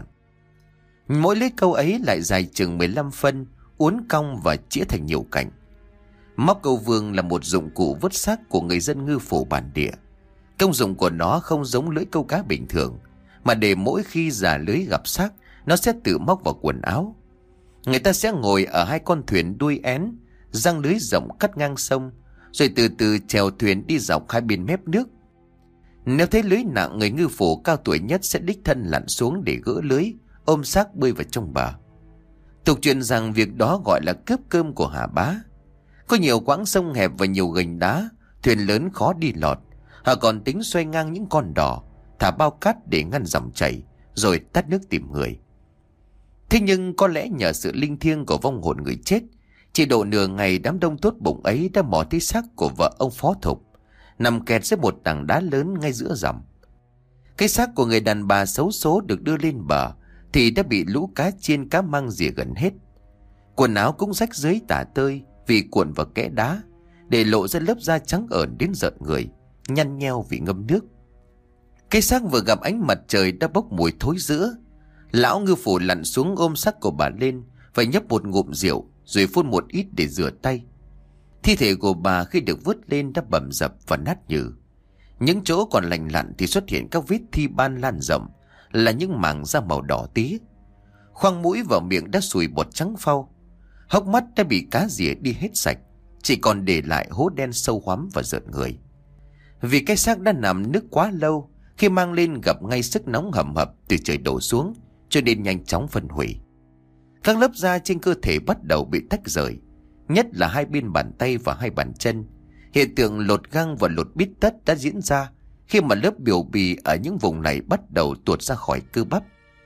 S1: Mỗi lưỡi câu ấy lại dài chừng 15 phân, uốn cong và chĩa thành nhiều cạnh. Móc câu vương là một dụng cụ vớt xác của người dân ngư phủ bản địa. Công dụng của nó không giống lưỡi câu cá bình thường, mà để mỗi khi già lưới gặp xác, nó sẽ tự móc vào quần áo. Người ta sẽ ngồi ở hai con thuyền đuôi én, giăng lưới rộng cắt ngang sông, rồi từ từ chèo thuyền đi dọc hai bên mép nước. Nếu thấy lưới nặng, người ngư phủ cao tuổi nhất sẽ đích thân lặn xuống để gỡ lưới, ôm xác bơi vào trong bờ. Tục truyền rằng việc đó gọi là cướp cơm của Hà Bá. Có nhiều quãng sông hẹp và nhiều gành đá, thuyền lớn khó đi lọt. Họ còn tính xoay ngang những con đò, thả bao cát để ngăn dòng chảy, rồi tắt nước tìm người. Thế nhưng có lẽ nhờ sự linh thiêng của vong hồn người chết, chỉ độ nửa ngày đám đông tốt bụng ấy đã mò thấy xác của vợ ông Phó Thục, nằm kẹt dưới một tảng đá lớn ngay giữa dòng. Cái xác của người đàn bà xấu số được đưa lên bờ thì đã bị lũ cá chiên cá măng rỉa gần hết. Quần áo cũng rách rưới tả tơi vì cuộn vào kẽ đá, để lộ ra lớp da trắng ởn đến rợn người, nhăn nheo vì ngâm nước. Cái xác vừa gặp ánh mặt trời đã bốc mùi thối rữa. Lão ngư phủ lặn xuống ôm xác của bà lên, phải nhấp một ngụm rượu rồi phun một ít để rửa tay. Thi thể của bà khi được vớt lên đã bầm dập và nát nhừ. Những chỗ còn lành lặn thì xuất hiện các vết thi ban lan rộng, là những mảng da màu đỏ tía. Khoang mũi và miệng đã sùi bọt trắng phau. Hốc mắt đã bị cá rỉa đi hết sạch, chỉ còn để lại hố đen sâu hoắm và rợn người. Vì cái xác đã nằm nước quá lâu, khi mang lên gặp ngay sức nóng hầm hập từ trời đổ xuống, cho nên nhanh chóng phân hủy. Các lớp da trên cơ thể bắt đầu bị tách rời, nhất là hai bên bàn tay và hai bàn chân. Hiện tượng lột găng và lột bít tất đã diễn ra khi mà lớp biểu bì ở những vùng này bắt đầu tuột ra khỏi cơ bắp.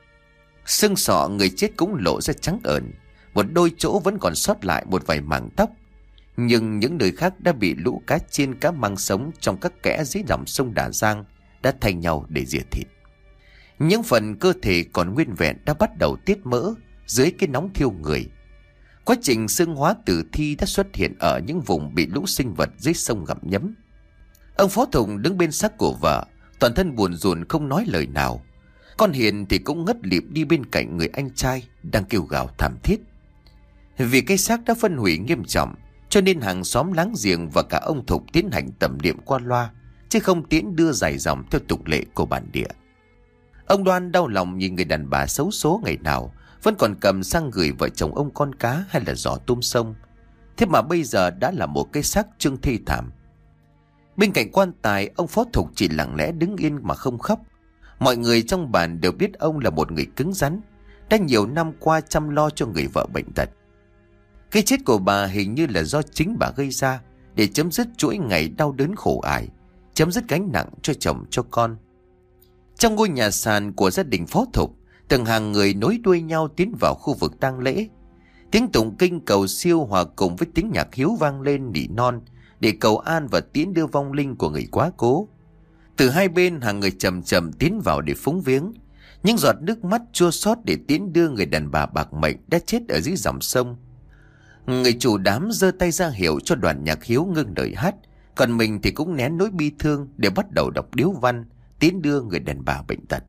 S1: Xương sọ người chết cũng lộ ra trắng ởn, một đôi chỗ vẫn còn sót lại một vài mảng tóc, nhưng những nơi khác đã bị lũ cá chiên cá măng sống trong các kẽ dưới dòng sông Đà Giang đã thay nhau để rỉa thịt. Những phần cơ thể còn nguyên vẹn đã bắt đầu tiết mỡ dưới cái nóng thiêu người. Quá trình xương hóa tử thi đã xuất hiện ở những vùng bị lũ sinh vật dưới sông gặm nhấm. Ông Phó Thùng đứng bên xác của vợ, toàn thân buồn rùn không nói lời nào. Con Hiền thì cũng ngất lịm đi bên cạnh người anh trai đang kêu gào thảm thiết. Vì cái xác đã phân hủy nghiêm trọng, cho nên hàng xóm láng giềng và cả ông Thục tiến hành tẩm liệm qua loa, chứ không tiễn đưa dài dòng theo tục lệ của bản địa. Ông Đoan đau lòng nhìn người đàn bà xấu số ngày nào vẫn còn cầm sang gửi vợ chồng ông con cá hay là giỏ tôm sông, thế mà bây giờ đã là một cái xác trưng thê thảm. Bên cạnh quan tài, ông Phó Thục chỉ lặng lẽ đứng yên mà không khóc. Mọi người trong bản đều biết ông là một người cứng rắn, đã nhiều năm qua chăm lo cho người vợ bệnh tật. Cái chết của bà hình như là do chính bà gây ra, để chấm dứt chuỗi ngày đau đớn khổ ải, chấm dứt gánh nặng cho chồng cho con. Trong ngôi nhà sàn của gia đình Phó Thục, từng hàng người nối đuôi nhau tiến vào khu vực tang lễ. Tiếng tụng kinh cầu siêu hòa cùng với tiếng nhạc hiếu vang lên nỉ non để cầu an và tiễn đưa vong linh của người quá cố. Từ hai bên, hàng người chậm chậm tiến vào để phúng viếng, những giọt nước mắt chua xót để tiễn đưa người đàn bà bạc mệnh đã chết ở dưới dòng sông. Người chủ đám giơ tay ra hiệu cho đoàn nhạc hiếu ngưng lời hát, còn mình thì cũng nén nỗi bi thương để bắt đầu đọc điếu văn tiễn đưa người đàn bà bệnh tật.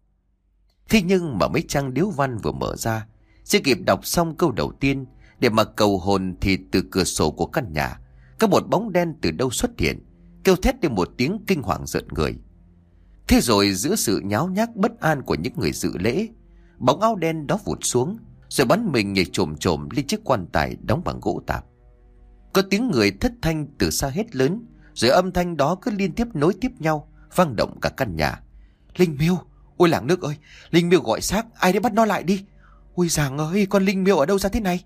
S1: Thế nhưng mà mấy trang điếu văn vừa mở ra, chưa kịp đọc xong câu đầu tiên để mà cầu hồn, thì từ cửa sổ của căn nhà có một bóng đen từ đâu xuất hiện, kêu thét lên một tiếng kinh hoàng rợn người. Thế rồi giữa sự nháo nhác bất an của những người dự lễ, bóng áo đen đó vụt xuống rồi bắn mình nhảy chồm chồm lên chiếc quan tài đóng bằng gỗ tạp. Có tiếng người thất thanh từ xa hét lớn, rồi âm thanh đó cứ liên tiếp nối tiếp nhau, vang động cả căn nhà. Linh Miêu, ôi làng nước ơi, Linh Miêu gọi xác, ai đấy bắt nó lại đi. Ôi giàng ơi, con Linh Miêu ở đâu ra thế này?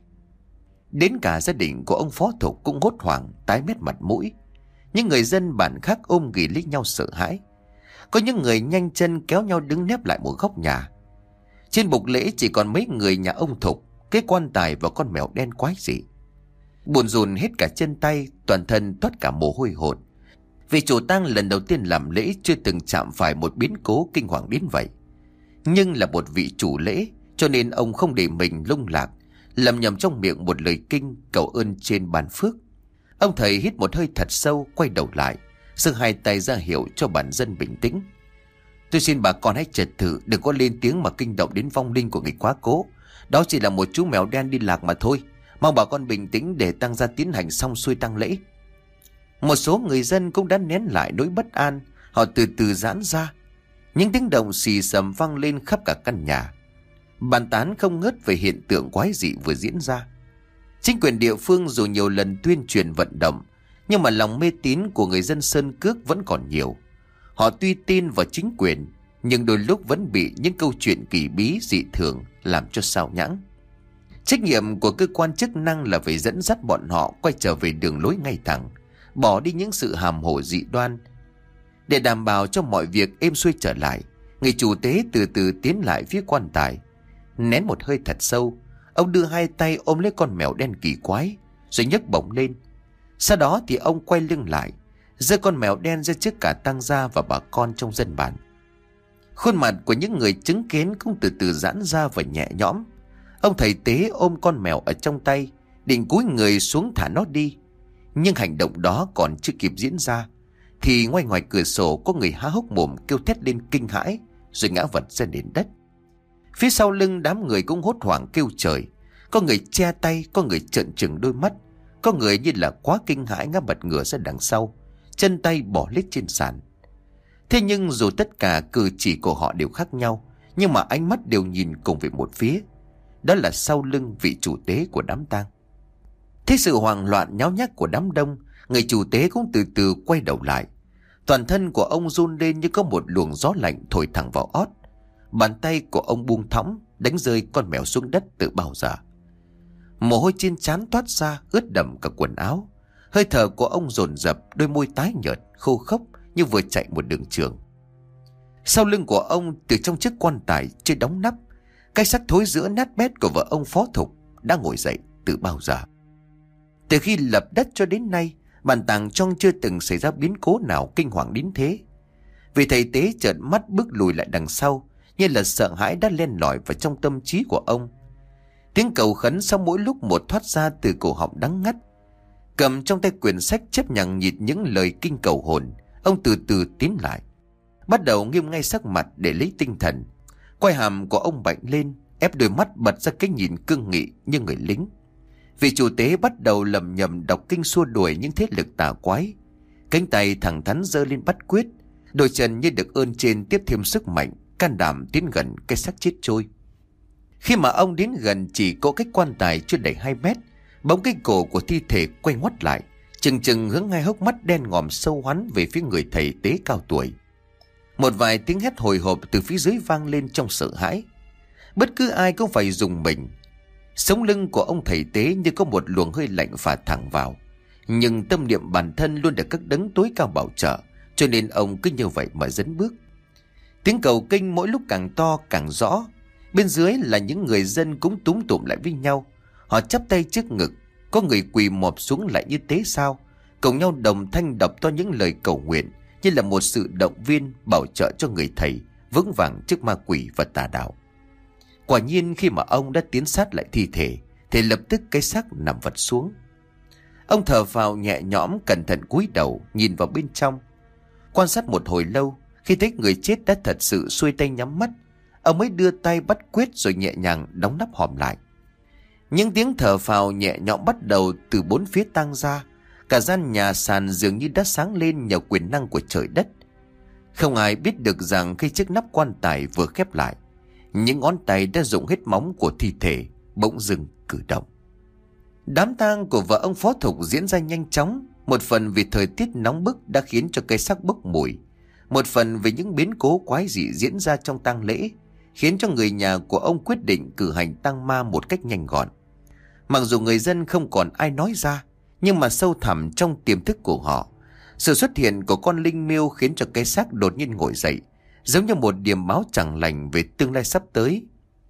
S1: Đến cả gia đình của ông Phó Thục cũng hốt hoảng, tái mét mặt mũi. Những người dân bản khác ôm ghì lấy nhau sợ hãi. Có những người nhanh chân kéo nhau đứng nép lại một góc nhà. Trên bục lễ chỉ còn mấy người nhà ông Thục, cái quan tài và con mèo đen quái dị. Buồn rùn hết cả chân tay, toàn thân toát cả mồ hôi hột. Vì chủ tang lần đầu tiên làm lễ chưa từng chạm phải một biến cố kinh hoàng đến vậy. Nhưng là một vị chủ lễ, cho nên ông không để mình lung lạc, lầm nhầm trong miệng một lời kinh cầu ơn trên ban phước. Ông thầy hít một hơi thật sâu, quay đầu lại, giơ hai tay ra hiệu cho bản dân bình tĩnh. Tôi xin bà con hãy trật tự, đừng có lên tiếng mà kinh động đến vong linh của người quá cố. Đó chỉ là một chú mèo đen đi lạc mà thôi. Mong bà con bình tĩnh để tang gia tiến hành xong xuôi tang lễ. Một số người dân cũng đã nén lại nỗi bất an, họ từ từ giãn ra. Những tiếng động xì xầm vang lên khắp cả căn nhà, bàn tán không ngớt về hiện tượng quái dị vừa diễn ra. Chính quyền địa phương dù nhiều lần tuyên truyền vận động, nhưng mà lòng mê tín của người dân Sơn Cước vẫn còn nhiều. Họ tuy tin vào chính quyền, nhưng đôi lúc vẫn bị những câu chuyện kỳ bí dị thường làm cho sao nhãng. Trách nhiệm của cơ quan chức năng là phải dẫn dắt bọn họ quay trở về đường lối ngay thẳng, bỏ đi những sự hàm hồ dị đoan. Để đảm bảo cho mọi việc êm xuôi trở lại, người chủ tế từ từ tiến lại phía quan tài. Nén một hơi thật sâu, ông đưa hai tay ôm lấy con mèo đen kỳ quái, rồi nhấc bổng lên. Sau đó thì ông quay lưng lại, giơ con mèo đen ra trước cả tang gia và bà con trong dân bản. Khuôn mặt của những người chứng kiến cũng từ từ giãn ra và nhẹ nhõm. Ông thầy tế ôm con mèo ở trong tay, định cúi người xuống thả nó đi. Nhưng hành động đó còn chưa kịp diễn ra thì ngoài cửa sổ có người há hốc mồm kêu thét lên kinh hãi, rồi ngã vật ra nền đất. Phía sau lưng đám người cũng hốt hoảng kêu trời. Có người che tay, có người trợn trừng đôi mắt, có người như là quá kinh hãi ngã bật ngửa ra đằng sau, chân tay bỏ lết trên sàn. Thế nhưng dù tất cả cử chỉ của họ đều khác nhau, nhưng mà ánh mắt đều nhìn cùng về một phía, đó là sau lưng vị chủ tế của đám tang. Thế sự hoảng loạn nháo nhác của đám đông, người chủ tế cũng từ từ quay đầu lại. Toàn thân của ông run lên như có một luồng gió lạnh thổi thẳng vào ót. Bàn tay của ông buông thõng đánh rơi con mèo xuống đất từ bao giờ. Mồ hôi trên trán toát ra ướt đẫm cả quần áo. Hơi thở của ông dồn dập, đôi môi tái nhợt khô khốc như vừa chạy một đường trường. Sau lưng của ông, từ trong chiếc quan tài chưa đóng nắp, cái xác thối rữa nát bét của vợ ông Phó Thục đã ngồi dậy từ bao giờ. Từ khi lập đất cho đến nay, bản tàng trong chưa từng xảy ra biến cố nào kinh hoàng đến thế. Vì thầy tế trợn mắt bước lùi lại đằng sau, như là sợ hãi đã len lỏi vào trong tâm trí của ông. Tiếng cầu khấn sau mỗi lúc một thoát ra từ cổ họng đắng ngắt. Cầm trong tay quyển sách chép nhằng nhịt những lời kinh cầu hồn, ông từ từ tiến lại, bắt đầu nghiêm ngay sắc mặt để lấy tinh thần. Quai hàm của ông bạnh lên, ép đôi mắt bật ra cái nhìn cương nghị như người lính. Vị chủ tế bắt đầu lầm nhầm đọc kinh xua đuổi những thế lực tà quái. Cánh tay thẳng thắn giơ lên bắt quyết, đôi chân như được ơn trên tiếp thêm sức mạnh, can đảm tiến gần cái xác chết trôi. Khi mà ông đến gần chỉ có cách quan tài chưa đầy 2 mét, bỗng cái cổ của thi thể quay ngoắt lại, chừng chừng hướng hai hốc mắt đen ngòm sâu hoắm về phía người thầy tế cao tuổi. Một vài tiếng hét hồi hộp từ phía dưới vang lên trong sợ hãi. Bất cứ ai cũng phải dùng mình. Sống lưng của ông thầy tế như có một luồng hơi lạnh phả thẳng vào. Nhưng tâm niệm bản thân luôn được các đấng tối cao bảo trợ, cho nên ông cứ như vậy mà dấn bước. Tiếng cầu kinh mỗi lúc càng to càng rõ. Bên dưới là những người dân cũng túm tụm lại với nhau. Họ chắp tay trước ngực, có người quỳ mọp xuống lại như tế sao, cùng nhau đồng thanh đọc to những lời cầu nguyện, như là một sự động viên bảo trợ cho người thầy vững vàng trước ma quỷ và tà đạo. Quả nhiên khi mà ông đã tiến sát lại thi thể thì lập tức cái xác nằm vật xuống. Ông thở phào nhẹ nhõm, cẩn thận cúi đầu nhìn vào bên trong. Quan sát một hồi lâu, khi thấy người chết đã thật sự xuôi tay nhắm mắt, ông mới đưa tay bắt quyết rồi nhẹ nhàng đóng nắp hòm lại. Những tiếng thở phào nhẹ nhõm bắt đầu từ bốn phía tang ra. Cả gian nhà sàn dường như đã sáng lên nhờ quyền năng của trời đất. Không ai biết được rằng khi chiếc nắp quan tài vừa khép lại, những ngón tay đã dùng hết móng của thi thể bỗng dưng cử động. Đám tang của vợ ông Phó Thục diễn ra nhanh chóng. Một phần vì thời tiết nóng bức đã khiến cho cây xác bốc mùi, một phần vì những biến cố quái dị diễn ra trong tang lễ khiến cho người nhà của ông quyết định cử hành tang ma một cách nhanh gọn. Mặc dù người dân không còn ai nói ra, nhưng mà sâu thẳm trong tiềm thức của họ, sự xuất hiện của con linh miêu khiến cho cái xác đột nhiên ngồi dậy, giống như một điềm báo chẳng lành về tương lai sắp tới.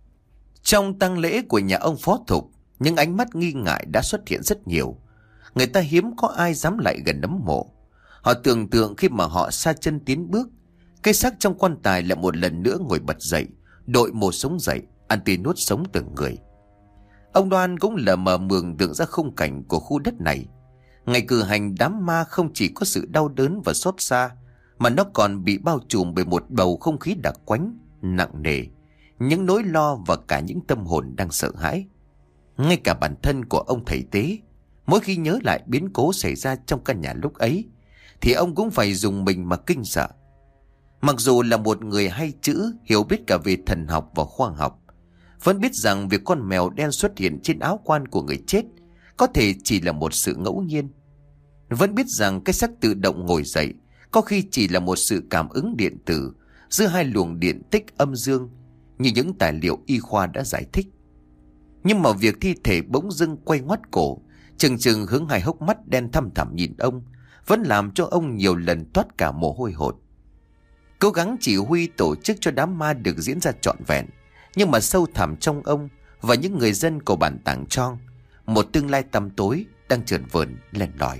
S1: Trong tang lễ của nhà ông Phó Thục, những ánh mắt nghi ngại đã xuất hiện rất nhiều. Người ta hiếm có ai dám lại gần nấm mộ. Họ tưởng tượng khi mà họ sa chân tiến bước, cái xác trong quan tài lại một lần nữa ngồi bật dậy, đội một sống dậy, ăn tươi nuốt sống từng người. Ông Đoan cũng lờ mờ mường tượng ra khung cảnh của khu đất này. Ngày cử hành đám ma không chỉ có sự đau đớn và xót xa, mà nó còn bị bao trùm bởi một bầu không khí đặc quánh, nặng nề, những nỗi lo và cả những tâm hồn đang sợ hãi. Ngay cả bản thân của ông thầy tế, mỗi khi nhớ lại biến cố xảy ra trong căn nhà lúc ấy, thì ông cũng phải dùng mình mà kinh sợ. Mặc dù là một người hay chữ, hiểu biết cả về thần học và khoa học, vẫn biết rằng việc con mèo đen xuất hiện trên áo quan của người chết có thể chỉ là một sự ngẫu nhiên. Vẫn biết rằng cái xác tự động ngồi dậy có khi chỉ là một sự cảm ứng điện tử giữa hai luồng điện tích âm dương, như những tài liệu y khoa đã giải thích. Nhưng mà việc thi thể bỗng dưng quay ngoắt cổ, chừng chừng hướng hai hốc mắt đen thăm thẳm nhìn ông, vẫn làm cho ông nhiều lần toát cả mồ hôi hột. Cố gắng chỉ huy tổ chức cho đám ma được diễn ra trọn vẹn, nhưng mà sâu thẳm trong ông và những người dân của bản Tàng Trong, một tương lai tăm tối đang chờn vờn len lỏi.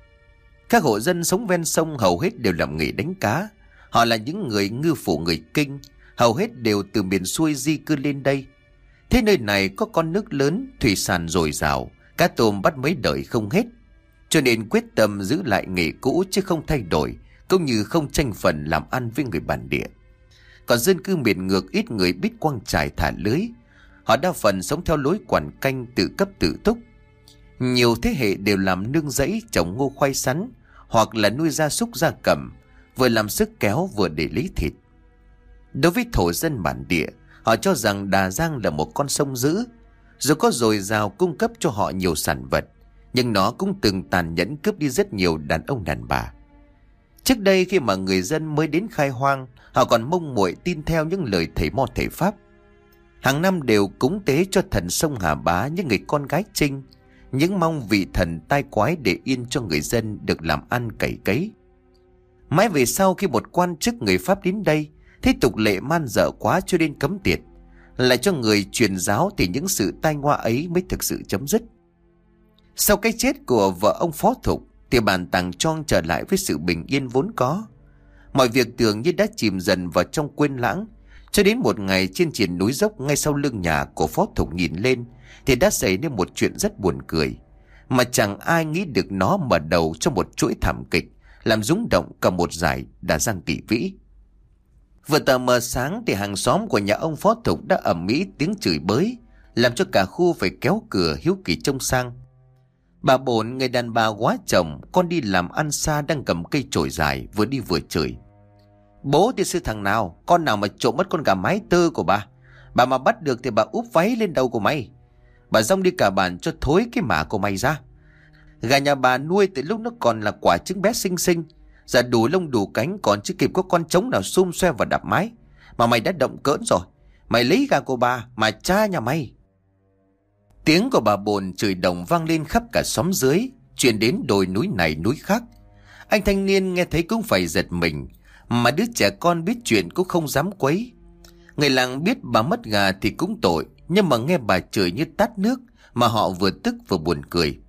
S1: Các hộ dân sống ven sông hầu hết đều làm nghề đánh cá. Họ là những người ngư phủ người Kinh, hầu hết đều từ miền xuôi di cư lên đây. Thế nơi này có con nước lớn, thủy sản dồi dào, cá tôm bắt mấy đời không hết. cho nên quyết tâm giữ lại nghề cũ chứ không thay đổi, cũng như không tranh phần làm ăn với người bản địa. Còn dân cư miền ngược ít người biết quăng chài thả lưới. Họ đa phần sống theo lối quản canh tự cấp tự túc. Nhiều thế hệ đều làm nương rẫy, trồng ngô khoai sắn, hoặc là nuôi gia súc gia cầm, vừa làm sức kéo vừa để lấy thịt. Đối với thổ dân bản địa, họ cho rằng Đà Giang là một con sông dữ. Dù có dồi dào cung cấp cho họ nhiều sản vật, nhưng nó cũng từng tàn nhẫn cướp đi rất nhiều đàn ông đàn bà. Trước đây khi mà người dân mới đến khai hoang, họ còn mông muội tin theo những lời thầy mo thầy pháp. Hàng năm đều cúng tế cho thần sông Hà Bá những người con gái trinh, những mong vị thần tai quái để yên cho người dân được làm ăn cày cấy. Mãi về sau khi một quan chức người Pháp đến đây, thấy tục lệ man dợ quá cho nên cấm tiệt, lại cho người truyền giáo, thì những sự tai họa ấy mới thực sự chấm dứt. Sau cái chết của vợ ông Phó Thục thì bản Tàng Trong trở lại với sự bình yên vốn có. Mọi việc tưởng như đã chìm dần vào trong quên lãng, cho đến một ngày trên triển núi dốc ngay sau lưng nhà của Phó Thục nhìn lên thì đã xảy nên một chuyện rất buồn cười, mà chẳng ai nghĩ được nó mở đầu cho một chuỗi thảm kịch làm rung động cả một dải Đà Giang kỳ vĩ. Vừa tờ mờ sáng thì hàng xóm của nhà ông Phó Thục đã ầm ĩ tiếng chửi bới, làm cho cả khu phải kéo cửa hiếu kỳ trông sang. Bà Bổn, người đàn bà quá chồng, con đi làm ăn xa, đang cầm cây chổi dài vừa đi vừa chửi: "Bố thì sư thằng nào, con nào mà trộm mất con gà mái tơ của bà mà bắt được thì bà úp váy lên đầu của mày. Bà dong đi cả bản cho thối cái mả của mày ra. Gà nhà bà nuôi từ lúc nó còn là quả trứng bé xinh xinh, giờ đủ lông đủ cánh còn chưa kịp có con trống nào xum xoe và đạp mái, mà mày đã động cỡn rồi. Mày lấy gà của bà mà cha nhà mày." Tiếng của bà Bồn chửi đồng vang lên khắp cả xóm dưới, truyền đến đồi núi này núi khác. Anh thanh niên nghe thấy cũng phải giật mình, mà đứa trẻ con biết chuyện cũng không dám quấy. Người làng biết bà mất gà thì cũng tội, nhưng mà nghe bà chửi như tát nước, mà họ vừa tức vừa buồn cười.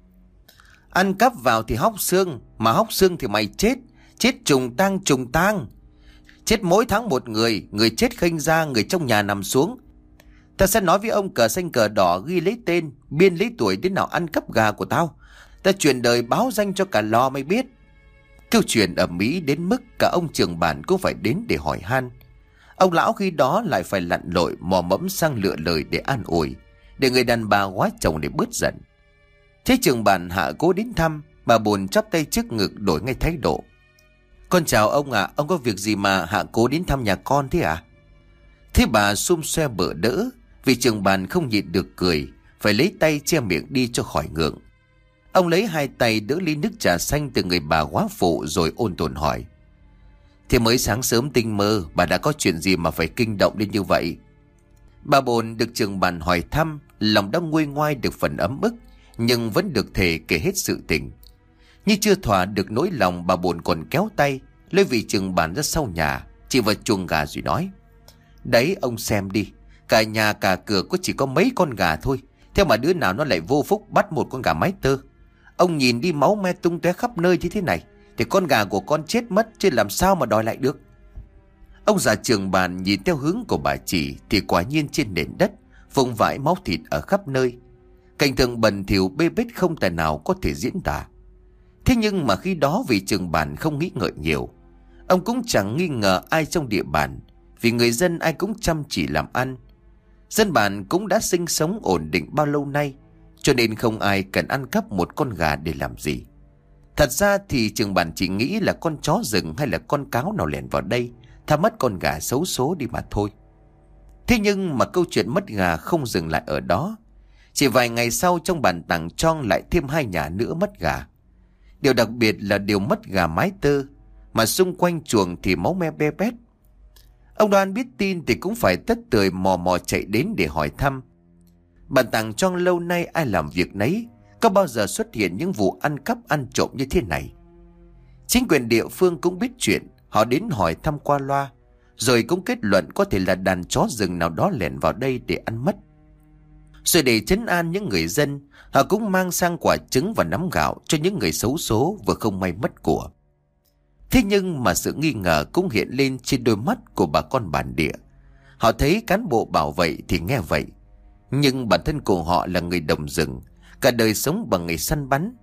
S1: "Ăn cắp vào thì hóc xương, mà hóc xương thì mày chết, chết trùng tang. Chết mỗi tháng một người, người chết khênh ra, người trong nhà nằm xuống. Ta sẽ nói với ông cờ xanh cờ đỏ ghi lấy tên, biên lấy tuổi đến nào ăn cắp gà của tao. Ta truyền đời báo danh cho cả lò mày biết." Câu chuyện ầm ĩ đến mức cả ông trưởng bản cũng phải đến để hỏi han. Ông lão khi đó lại phải lặn lội mò mẫm sang lựa lời để an ủi, để người đàn bà quá chồng để bớt giận. Thế trưởng bản hạ cố đến thăm, bà Bồn chắp tay trước ngực đổi ngay thái độ: "Con chào ông ạ, ông có việc gì mà hạ cố đến thăm nhà con thế à?" Thế bà xum xoe bỡ đỡ, vì trưởng bản không nhịn được cười, phải lấy tay che miệng đi cho khỏi ngượng. Ông lấy hai tay đỡ ly nước trà xanh từ người bà quá phụ, rồi ôn tồn hỏi: "Thế mới sáng sớm tinh mơ, bà đã có chuyện gì mà phải kinh động đến như vậy?" Bà Bồn được trưởng bản hỏi thăm, lòng đã nguôi ngoai được phần ấm ức, nhưng vẫn được thể kể hết sự tình. Như chưa thỏa được nỗi lòng, bà Bồn còn kéo tay lôi vị trưởng bản ra sau nhà, chỉ vào chuồng gà rồi nói: "Đấy ông xem đi, cả nhà cả cửa có chỉ có mấy con gà thôi, thế mà đứa nào nó lại vô phúc bắt một con gà mái tơ. Ông nhìn đi, máu me tung tóe khắp nơi như thế này thì con gà của con chết mất chứ làm sao mà đòi lại được." Ông già trưởng bản nhìn theo hướng của bà chỉ thì quả nhiên trên nền đất vùng vãi máu thịt ở khắp nơi, cảnh tượng bẩn thỉu bê bết không tài nào có thể diễn tả. Thế nhưng mà khi đó vị trưởng bản không nghĩ ngợi nhiều, ông cũng chẳng nghi ngờ ai trong địa bàn, vì người dân ai cũng chăm chỉ làm ăn. Dân bản cũng đã sinh sống ổn định bao lâu nay, cho nên không ai cần ăn cắp một con gà để làm gì. Thật ra thì trưởng bản chỉ nghĩ là con chó rừng hay là con cáo nào lẻn vào đây tha mất con gà xấu số đi mà thôi. Thế nhưng mà câu chuyện mất gà không dừng lại ở đó. Chỉ vài ngày sau, trong bản Tàng Trong lại thêm hai nhà nữa mất gà. Điều đặc biệt là điều mất gà mái tơ, mà xung quanh chuồng thì máu me be bét. Ông Đoan biết tin thì cũng phải tất tưởi mò mò chạy đến để hỏi thăm. Bản Tàng Trong lâu nay ai làm việc nấy, có bao giờ xuất hiện những vụ ăn cắp ăn trộm như thế này. Chính quyền địa phương cũng biết chuyện, họ đến hỏi thăm qua loa, rồi cũng kết luận có thể là đàn chó rừng nào đó lẻn vào đây để ăn mất. Rồi để trấn an những người dân, họ cũng mang sang quả trứng và nắm gạo cho những người xấu số vừa không may mất của. Thế nhưng mà sự nghi ngờ cũng hiện lên trên đôi mắt của bà con bản địa. Họ thấy cán bộ bảo vậy thì nghe vậy, nhưng bản thân của họ là người đồng rừng, cả đời sống bằng nghề săn bắn.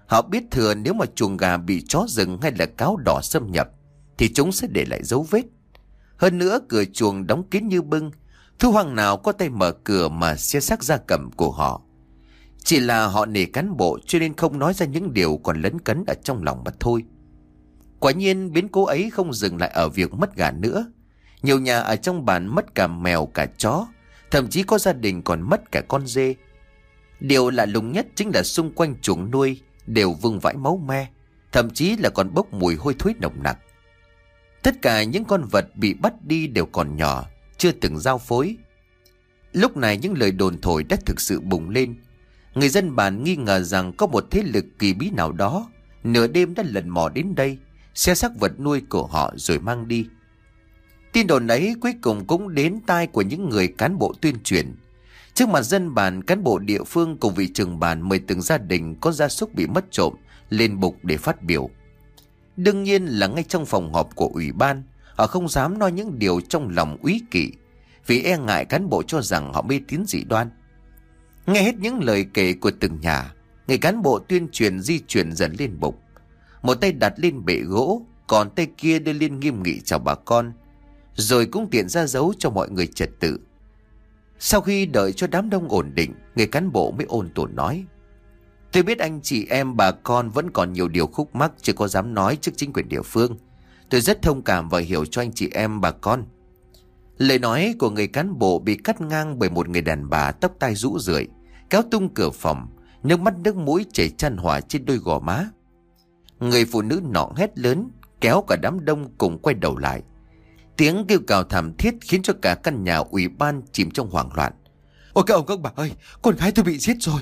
S1: Họ biết thừa nếu mà chuồng gà bị chó rừng hay là cáo đỏ xâm nhập thì chúng sẽ để lại dấu vết. Hơn nữa cửa chuồng đóng kín như bưng, thú hoang nào có tay mở cửa mà xé xác gia cầm của họ. Chỉ là họ nể cán bộ cho nên không nói ra những điều còn lấn cấn ở trong lòng mà thôi. Quả nhiên biến cố ấy không dừng lại ở việc mất gà nữa. Nhiều nhà ở trong bản mất cả mèo cả chó, thậm chí có gia đình còn mất cả con dê. Điều lạ lùng nhất chính là xung quanh chuồng nuôi đều vương vãi máu me, thậm chí là còn bốc mùi hôi thối nồng nặc. Tất cả những con vật bị bắt đi đều còn nhỏ, chưa từng giao phối. Lúc này những lời đồn thổi đã thực sự bùng lên. Người dân bản nghi ngờ rằng có một thế lực kỳ bí nào đó nửa đêm đã lần mò đến đây, xé xác vật nuôi của họ rồi mang đi. Tin đồn ấy cuối cùng cũng đến tai của những người cán bộ tuyên truyền. Trước mặt dân bản, cán bộ địa phương cùng vị trưởng bản mời từng gia đình có gia súc bị mất trộm lên bục để phát biểu. Đương nhiên là ngay trong phòng họp của ủy ban, họ không dám nói những điều trong lòng úy kỵ, vì e ngại cán bộ cho rằng họ mê tín dị đoan. Nghe hết những lời kể của từng nhà, người cán bộ tuyên truyền di chuyển dần lên bục. Một tay đặt lên bệ gỗ, còn tay kia đưa lên nghiêm nghị chào bà con, rồi cũng tiện ra dấu cho mọi người trật tự. Sau khi đợi cho đám đông ổn định, người cán bộ mới ôn tồn nói: Tôi biết anh chị em bà con vẫn còn nhiều điều khúc mắc chưa có dám nói trước chính quyền địa phương. Tôi rất thông cảm và hiểu cho anh chị em bà con. Lời nói của người cán bộ bị cắt ngang bởi một người đàn bà tóc tai rũ rượi, kéo tung cửa phòng, nước mắt nước mũi chảy chan hòa trên đôi gò má. Người phụ nữ nọ hét lớn, kéo cả đám đông cùng quay đầu lại. Tiếng kêu cào thảm thiết khiến cho cả căn nhà ủy ban chìm trong hoảng loạn. Ôi các ông các bà ơi, con gái tôi bị giết rồi.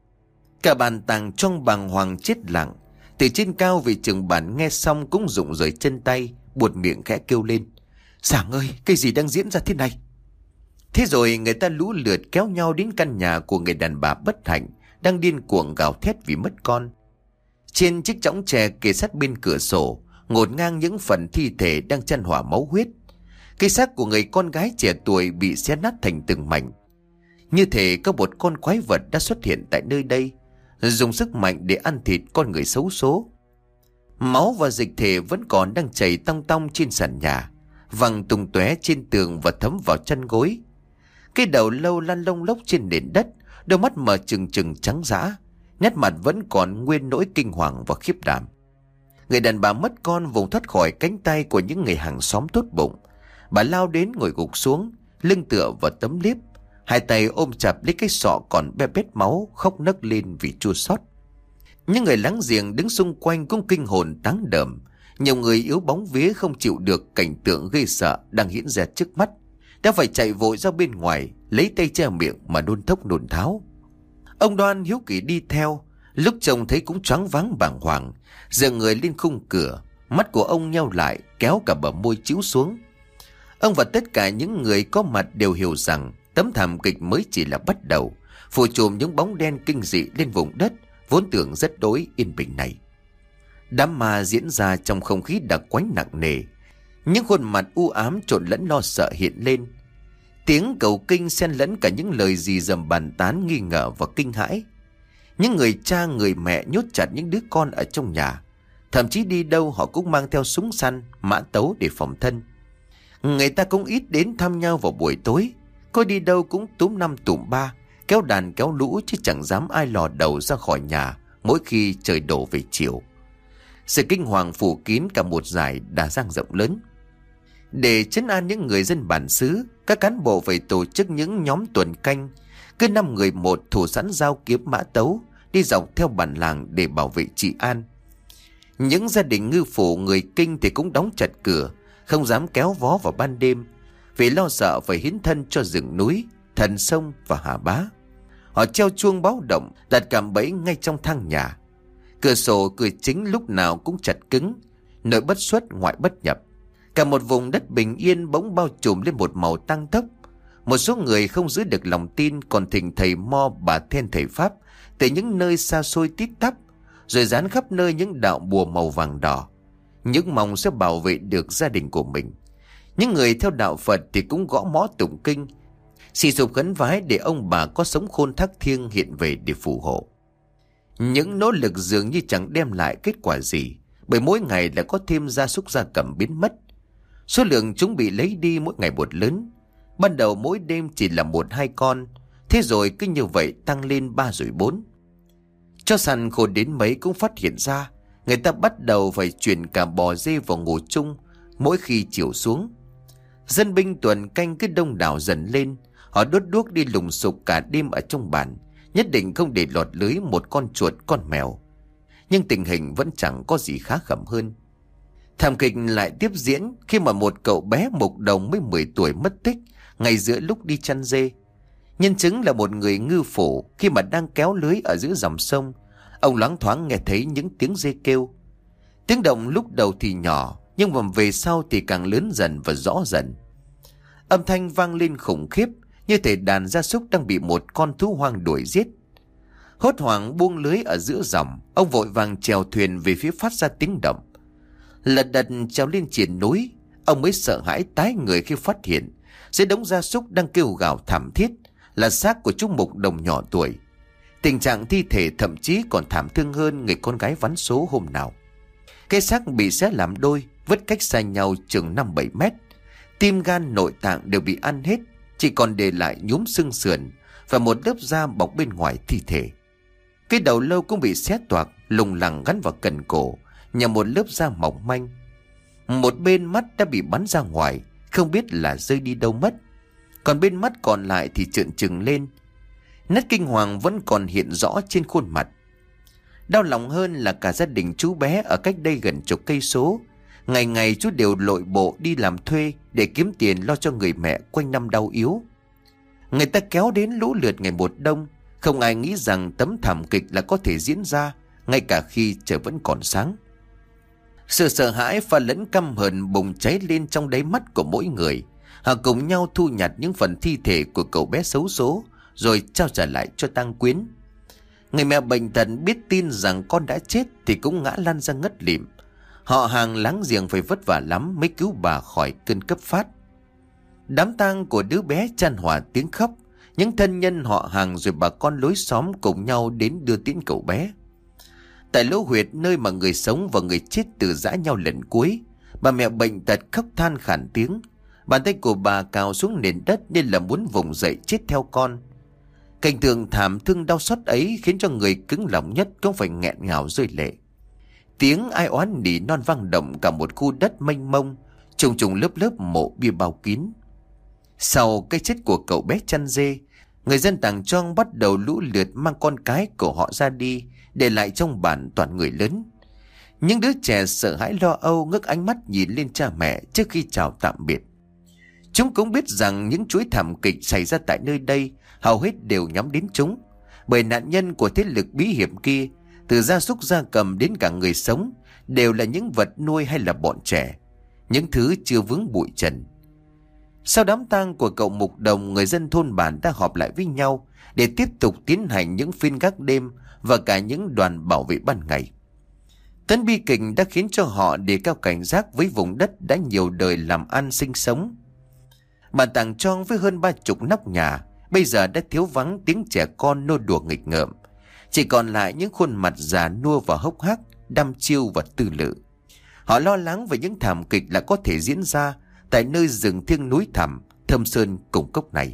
S1: Cả bàn tàng trong bàng hoàng chết lặng. Từ trên cao vị trưởng bản nghe xong cũng rụng rời chân tay, buột miệng khẽ kêu lên: Sảng ơi, cái gì đang diễn ra thế này? Thế rồi người ta lũ lượt kéo nhau đến căn nhà của người đàn bà bất hạnh đang điên cuồng gào thét vì mất con. Trên chiếc chõng tre kề sát bên cửa sổ, ngổn ngang những phần thi thể đang chan hòa máu huyết. Cái xác của người con gái trẻ tuổi bị xé nát thành từng mảnh. Như thể có một con quái vật đã xuất hiện tại nơi đây, dùng sức mạnh để ăn thịt con người xấu số. Máu và dịch thể vẫn còn đang chảy tong tong trên sàn nhà, văng tung tóe trên tường và thấm vào chân gối. Cái đầu lâu lăn lông lốc trên nền đất, đôi mắt mở trừng trừng trắng dã, nét mặt vẫn còn nguyên nỗi kinh hoàng và khiếp đảm. Người đàn bà mất con vùng thoát khỏi cánh tay của những người hàng xóm tốt bụng. Bà lao đến ngồi gục xuống, lưng tựa vào tấm liếp, hai tay ôm chặt lấy cái sọ còn be bết máu, khóc nấc lên vì chua xót. Những người láng giềng đứng xung quanh cũng kinh hồn táng đờm. Nhiều người yếu bóng vía không chịu được cảnh tượng gây sợ đang diễn ra trước mắt, đã phải chạy vội ra bên ngoài, lấy tay che miệng mà nôn thốc nôn tháo. Ông Đoan hiếu kỳ đi theo, lúc trông thấy cũng choáng váng bàng hoàng, dựa người lên khung cửa, mắt của ông nheo lại, kéo cả bờ môi chĩu xuống. Ông và tất cả những người có mặt đều hiểu rằng tấm thảm kịch mới chỉ là bắt đầu, phủ trùm những bóng đen kinh dị lên vùng đất vốn tưởng rất đối yên bình này. Đám ma diễn ra trong không khí đặc quánh nặng nề, những khuôn mặt u ám trộn lẫn lo sợ hiện lên. Tiếng cầu kinh xen lẫn cả những lời rì rầm bàn tán nghi ngờ và kinh hãi. Những người cha người mẹ nhốt chặt những đứa con ở trong nhà, thậm chí đi đâu họ cũng mang theo súng săn, mã tấu để phòng thân. Người ta cũng ít đến thăm nhau vào buổi tối, có đi đâu cũng túm năm tụm ba, kéo đàn kéo lũ chứ chẳng dám ai lò đầu ra khỏi nhà mỗi khi trời đổ về chiều. Sự kinh hoàng phủ kín cả một dải đà giang rộng lớn. Để trấn an những người dân bản xứ, các cán bộ phải tổ chức những nhóm tuần canh, cứ 5 người một thủ sẵn dao kiếm mã tấu, đi dọc theo bản làng để bảo vệ trị an. Những gia đình ngư phủ người Kinh thì cũng đóng chặt cửa, không dám kéo vó vào ban đêm, vì lo sợ phải hiến thân cho rừng núi, thần sông và hà bá. Họ treo chuông báo động, đặt cạm bẫy ngay trong thang nhà. Cửa sổ cửa chính lúc nào cũng chặt cứng, nội bất xuất ngoại bất nhập. Cả một vùng đất bình yên bỗng bao trùm lên một màu tang tốc. Một số người không giữ được lòng tin còn thỉnh thầy mo bà then thầy pháp từ những nơi xa xôi tít tắp, rồi dán khắp nơi những đạo bùa màu vàng đỏ, những mong sẽ bảo vệ được gia đình của mình. Những người theo đạo Phật thì cũng gõ mõ tụng kinh, xì sụp khấn vái để ông bà có sống khôn thác thiêng hiện về để phù hộ. Những nỗ lực dường như chẳng đem lại kết quả gì, bởi mỗi ngày lại có thêm gia súc gia cầm biến mất. Số lượng chúng bị lấy đi mỗi ngày một lớn. Ban đầu mỗi đêm chỉ là 1-2 con, thế rồi cứ như vậy tăng lên 3 rồi 4. Cho săn khôn đến mấy cũng phát hiện ra, người ta bắt đầu phải chuyển cả bò dê vào ngủ chung mỗi khi chiều xuống. Dân binh tuần canh cứ đông đảo dần lên, họ đốt đuốc đi lùng sục cả đêm ở trong bản, nhất định không để lọt lưới một con chuột con mèo. Nhưng tình hình vẫn chẳng có gì khá khẩm hơn. Thảm kịch lại tiếp diễn khi mà một cậu bé mục đồng mới 10 tuổi mất tích ngay giữa lúc đi chăn dê. Nhân chứng là một người ngư phủ. Khi mà đang kéo lưới ở giữa dòng sông, ông loáng thoáng nghe thấy những tiếng dê kêu. Tiếng động lúc đầu thì nhỏ, nhưng mà về sau thì càng lớn dần và rõ dần. Âm thanh vang lên khủng khiếp, như thể đàn gia súc đang bị một con thú hoang đuổi giết. Hốt hoảng buông lưới ở giữa dòng, ông vội vàng chèo thuyền về phía phát ra tiếng động. Lật đật trèo lên triền núi, ông mới sợ hãi tái người khi phát hiện dưới đống gia súc đang kêu gào thảm thiết là xác của chú mục đồng nhỏ tuổi. Tình trạng thi thể thậm chí còn thảm thương hơn người con gái vắn số hôm nào. Cái xác bị xé làm đôi, vứt cách xa nhau chừng 5-7 mét. Tim gan nội tạng đều bị ăn hết, chỉ còn để lại nhúm xương sườn và một lớp da bọc bên ngoài thi thể. Cái đầu lâu cũng bị xé toạc, lủng lẳng gắn vào cần cổ nhờ một lớp da mỏng manh. Một bên mắt đã bị bắn ra ngoài, không biết là rơi đi đâu mất. Còn bên mắt còn lại thì trợn trừng lên. Nét kinh hoàng vẫn còn hiện rõ trên khuôn mặt. Đau lòng hơn là cả gia đình chú bé ở cách đây gần chục cây số, ngày ngày chú đều lội bộ đi làm thuê để kiếm tiền lo cho người mẹ quanh năm đau yếu. Người ta kéo đến lũ lượt ngày một đông, không ai nghĩ rằng tấm thảm kịch là có thể diễn ra ngay cả khi trời vẫn còn sáng. Sự sợ hãi pha lẫn căm hờn bùng cháy lên trong đáy mắt của mỗi người. Họ cùng nhau thu nhặt những phần thi thể của cậu bé xấu số rồi trao trả lại cho tang quyến. Người mẹ bệnh tật biết tin rằng con đã chết thì cũng ngã lăn ra ngất lịm. Họ hàng láng giềng phải vất vả lắm mới cứu bà khỏi cơn cấp phát. Đám tang của đứa bé chan hòa tiếng khóc. Những thân nhân họ hàng rồi bà con lối xóm cùng nhau đến đưa tiễn cậu bé. Tại lỗ huyệt nơi mà người sống và người chết từ giã nhau lần cuối, bà mẹ bệnh tật khóc than khản tiếng. Bàn tay của bà cào xuống nền đất nên là muốn vùng dậy chết theo con. Cảnh tượng thảm thương đau xót ấy khiến cho người cứng lòng nhất cũng phải nghẹn ngào rơi lệ. Tiếng ai oán nỉ non vang động cả một khu đất mênh mông, trùng trùng lớp lớp mộ bia bao kín. Sau cái chết của cậu bé chăn dê, người dân Tàng Trong bắt đầu lũ lượt mang con cái của họ ra đi, để lại trong bản toàn người lớn. Những đứa trẻ sợ hãi lo âu ngước ánh mắt nhìn lên cha mẹ trước khi chào tạm biệt. Chúng cũng biết rằng những chuỗi thảm kịch xảy ra tại nơi đây hầu hết đều nhắm đến chúng, bởi nạn nhân của thế lực bí hiểm kia, từ gia súc gia cầm đến cả người sống, đều là những vật nuôi hay là bọn trẻ, những thứ chưa vướng bụi trần. Sau đám tang của cậu mục đồng, người dân thôn bản đã họp lại với nhau để tiếp tục tiến hành những phiên gác đêm và cả những đoàn bảo vệ ban ngày. Tấn bi kịch đã khiến cho họ đề cao cảnh giác với vùng đất đã nhiều đời làm ăn sinh sống. Bản Tàng Trong với hơn 30 nóc nhà bây giờ đã thiếu vắng tiếng trẻ con nô đùa nghịch ngợm, chỉ còn lại những khuôn mặt già nua và hốc hác, đăm chiêu và tư lự. Họ lo lắng về những thảm kịch là có thể diễn ra tại nơi rừng thiêng núi thẳm thâm sơn cùng cốc này.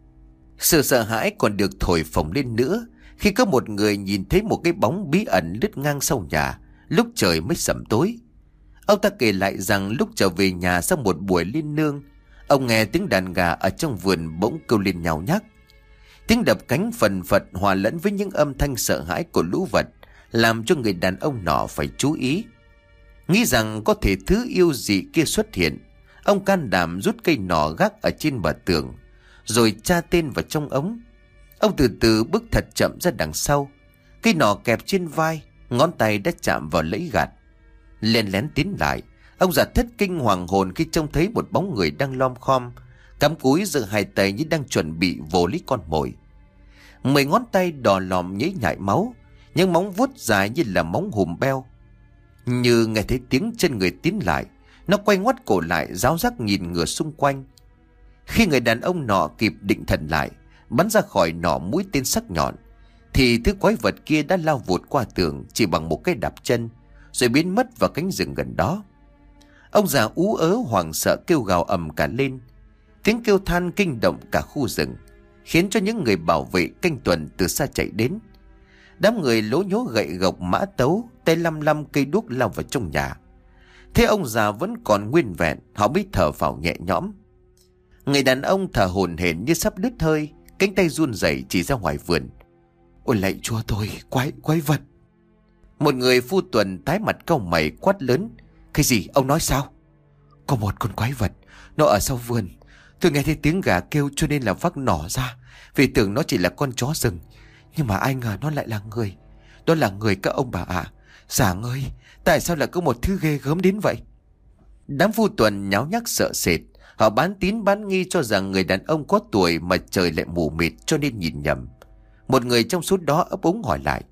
S1: Sự sợ hãi còn được thổi phồng lên nữa khi có một người nhìn thấy một cái bóng bí ẩn lướt ngang sau nhà lúc trời mới sẩm tối. Ông ta kể lại rằng lúc trở về nhà sau một buổi liên nương, ông nghe tiếng đàn gà ở trong vườn bỗng kêu lên nhào nhác. Tiếng đập cánh phần phật hòa lẫn với những âm thanh sợ hãi của lũ vật làm cho người đàn ông nọ phải chú ý. Nghĩ rằng có thể thứ yêu dị kia xuất hiện, ông can đảm rút cây nỏ gác ở trên bờ tường rồi tra tên vào trong ống. Ông từ từ bước thật chậm ra đằng sau, cây nỏ kẹp trên vai, ngón tay đã chạm vào lẫy gạt. Lén lén tiến lại, ông già thất kinh hoàng hồn khi trông thấy một bóng người đang lom khom, cắm cúi giơ hai tay như đang chuẩn bị vồ lấy con mồi. 10 ngón tay đỏ lòm nhễ nhại máu, những móng vuốt dài như là móng hùm beo. Như nghe thấy tiếng chân người tiến lại, nó quay ngoắt cổ lại, ráo rác nhìn ngửa xung quanh. Khi người đàn ông nọ kịp định thần lại, bắn ra khỏi nỏ mũi tên sắc nhọn, thì thứ quái vật kia đã lao vụt qua tường chỉ bằng một cái đạp chân, rồi biến mất vào cánh rừng gần đó. Ông già ú ớ hoảng sợ kêu gào ầm cả lên. Tiếng kêu than kinh động cả khu rừng, khiến cho những người bảo vệ canh tuần từ xa chạy đến. Đám người lố nhố gậy gộc mã tấu, tay lăm lăm cây đuốc lao vào trong nhà. Thế ông già vẫn còn nguyên vẹn, họ mới thở phào nhẹ nhõm. Người đàn ông thở hổn hển như sắp đứt hơi, cánh tay run rẩy chỉ ra ngoài vườn. Ôi lạy chúa tôi, quái vật! Một người phu tuần tái mặt cau mày quát lớn. Cái gì, ông nói sao? Có một con quái vật, nó ở sau vườn. Tôi nghe thấy tiếng gà kêu cho nên là vác nỏ ra, vì tưởng nó chỉ là con chó rừng. Nhưng mà ai ngờ nó lại là người. Đó là người các ông bà ạ. Giảng ơi, tại sao lại có một thứ ghê gớm đến vậy? Đám phu tuần nháo nhác sợ sệt. Họ bán tín bán nghi cho rằng người đàn ông có tuổi mà trời lại mù mịt cho nên nhìn nhầm. Một người trong số đó ấp úng hỏi lại.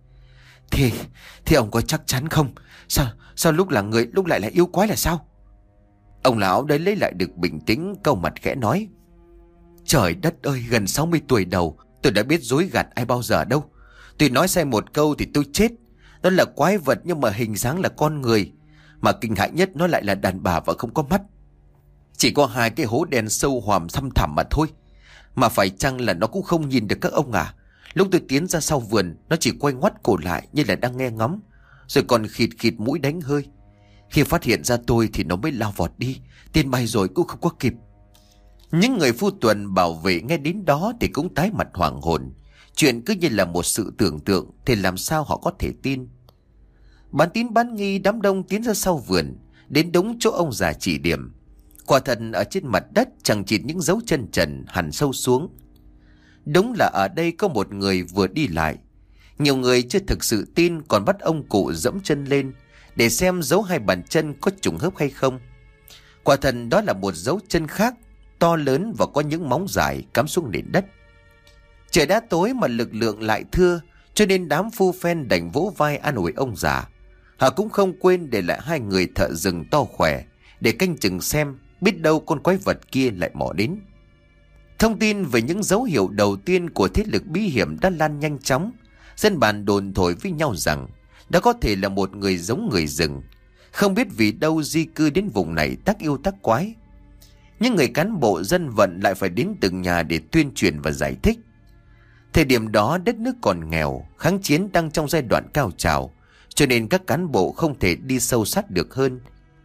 S1: Thì ông có chắc chắn không? Sao lúc là người lúc lại là yêu quái là sao? Ông lão đấy lấy lại được bình tĩnh, cau mặt khẽ nói. Trời đất ơi, gần 60 tuổi đầu tôi đã biết dối gạt ai bao giờ đâu. Tôi nói sai một câu thì tôi chết. Đó là quái vật nhưng mà hình dáng là con người. Mà kinh hãi nhất nó lại là đàn bà và không có mắt. Chỉ có hai cái hố đen sâu hoằm thăm thẳm mà thôi. Mà phải chăng là nó cũng không nhìn được các ông à? Lúc tôi tiến ra sau vườn, nó chỉ quay ngoắt cổ lại như là đang nghe ngóng, rồi còn khịt khịt mũi đánh hơi. Khi phát hiện ra tôi thì nó mới lao vọt đi, tiền bay rồi cũng không có kịp. Những người phu tuần bảo vệ nghe đến đó thì cũng tái mặt hoảng hồn. Chuyện cứ như là một sự tưởng tượng thì làm sao họ có thể tin. Bán tín bán nghi đám đông tiến ra sau vườn, đến đúng chỗ ông già chỉ điểm. Quả thật ở trên mặt đất chẳng chịt những dấu chân trần hằn sâu xuống. Đúng là ở đây có một người vừa đi lại. Nhiều người chưa thực sự tin, còn bắt ông cụ dẫm chân lên để xem dấu hai bàn chân có trùng khớp hay không. Quả thật đó là một dấu chân khác, to lớn và có những móng dài cắm xuống nền đất. Trời đã tối mà lực lượng lại thưa, cho nên đám phu phen đành vỗ vai an ủi ông già. Họ cũng không quên để lại hai người thợ rừng to khỏe để canh chừng xem, biết đâu con quái vật kia lại mò đến. Thông tin về những dấu hiệu đầu tiên của thế lực bí hiểm đã lan nhanh chóng. Dân bản đồn thổi với nhau rằng đó có thể là một người giống người rừng, không biết vì đâu di cư đến vùng này tác yêu tác quái. Nhưng người cán bộ dân vận lại phải đến từng nhà để tuyên truyền và giải thích. Thời điểm đó đất nước còn nghèo, kháng chiến đang trong giai đoạn cao trào, cho nên các cán bộ không thể đi sâu sát được hơn.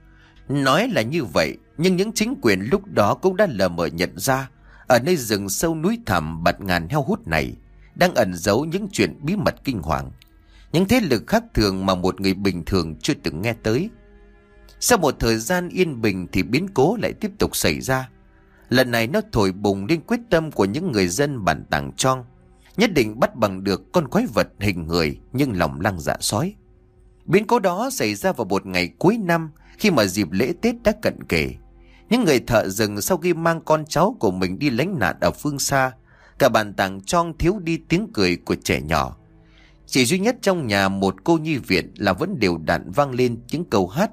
S1: Nói là như vậy, nhưng những chính quyền lúc đó cũng đã lờ mờ nhận ra, ở nơi rừng sâu núi thẳm bạt ngàn heo hút này đang ẩn giấu những chuyện bí mật kinh hoàng, những thế lực khác thường mà một người bình thường chưa từng nghe tới. Sau một thời gian yên bình thì biến cố lại tiếp tục xảy ra. Lần này nó thổi bùng lên quyết tâm của những người dân bản Tàng Trong, nhất định bắt bằng được con quái vật hình người nhưng lòng lăng dạ sói. Biến cố đó xảy ra vào một ngày cuối năm, khi mà dịp lễ Tết đã cận kề. Những người thợ rừng sau khi mang con cháu của mình đi lánh nạn ở phương xa, cả bản Tàng Trong thiếu đi tiếng cười của trẻ nhỏ. Chỉ duy nhất trong nhà một cô nhi viện là vẫn đều đặn vang lên những câu hát.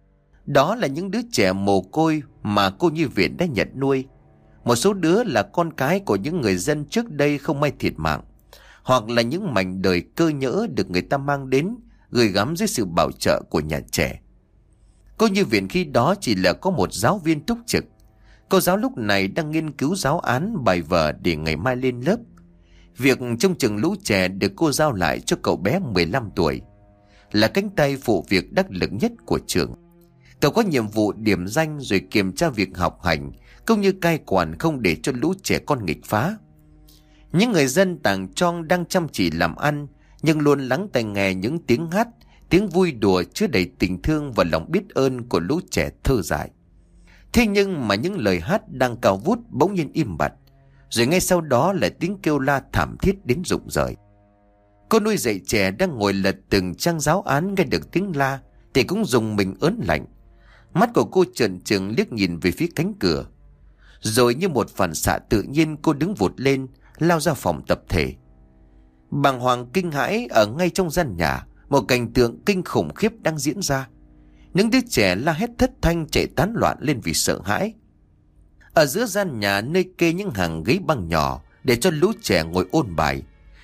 S1: Đó là những đứa trẻ mồ côi mà cô nhi viện đã nhận nuôi. Một số đứa là con cái của những người dân trước đây không may thiệt mạng, hoặc là những mảnh đời cơ nhỡ được người ta mang đến gửi gắm dưới sự bảo trợ của nhà trẻ. Cô nhi viện khi đó chỉ là có một giáo viên túc trực. Cô giáo lúc này đang nghiên cứu giáo án bài vở để ngày mai lên lớp. Việc trông chừng lũ trẻ được cô giao lại cho cậu bé 15 tuổi, là cánh tay phụ việc đắc lực nhất của trường. Cậu có nhiệm vụ điểm danh rồi kiểm tra việc học hành, cũng như cai quản không để cho lũ trẻ con nghịch phá. Những người dân Tàng Trong đang chăm chỉ làm ăn, nhưng luôn lắng tai nghe những tiếng hát, tiếng vui đùa chứa đầy tình thương và lòng biết ơn của lũ trẻ thơ dại. Thế nhưng mà những lời hát đang cao vút bỗng nhiên im bặt, rồi ngay sau đó là tiếng kêu la thảm thiết đến rụng rời. Cô nuôi dạy trẻ đang ngồi lật từng trang giáo án nghe được tiếng la thì cũng rùng mình ớn lạnh. Mắt của cô trợn trừng liếc nhìn về phía cánh cửa, rồi như một phản xạ tự nhiên cô đứng vụt lên, lao ra phòng tập thể. Bàng hoàng kinh hãi, ở ngay trong gian nhà một cảnh tượng kinh khủng khiếp đang diễn ra. Những đứa trẻ la hét thất thanh chạy tán loạn lên vì sợ hãi. Ở giữa gian nhà nơi kê những hàng ghế băng nhỏ để cho lũ trẻ ngồi ôn bài,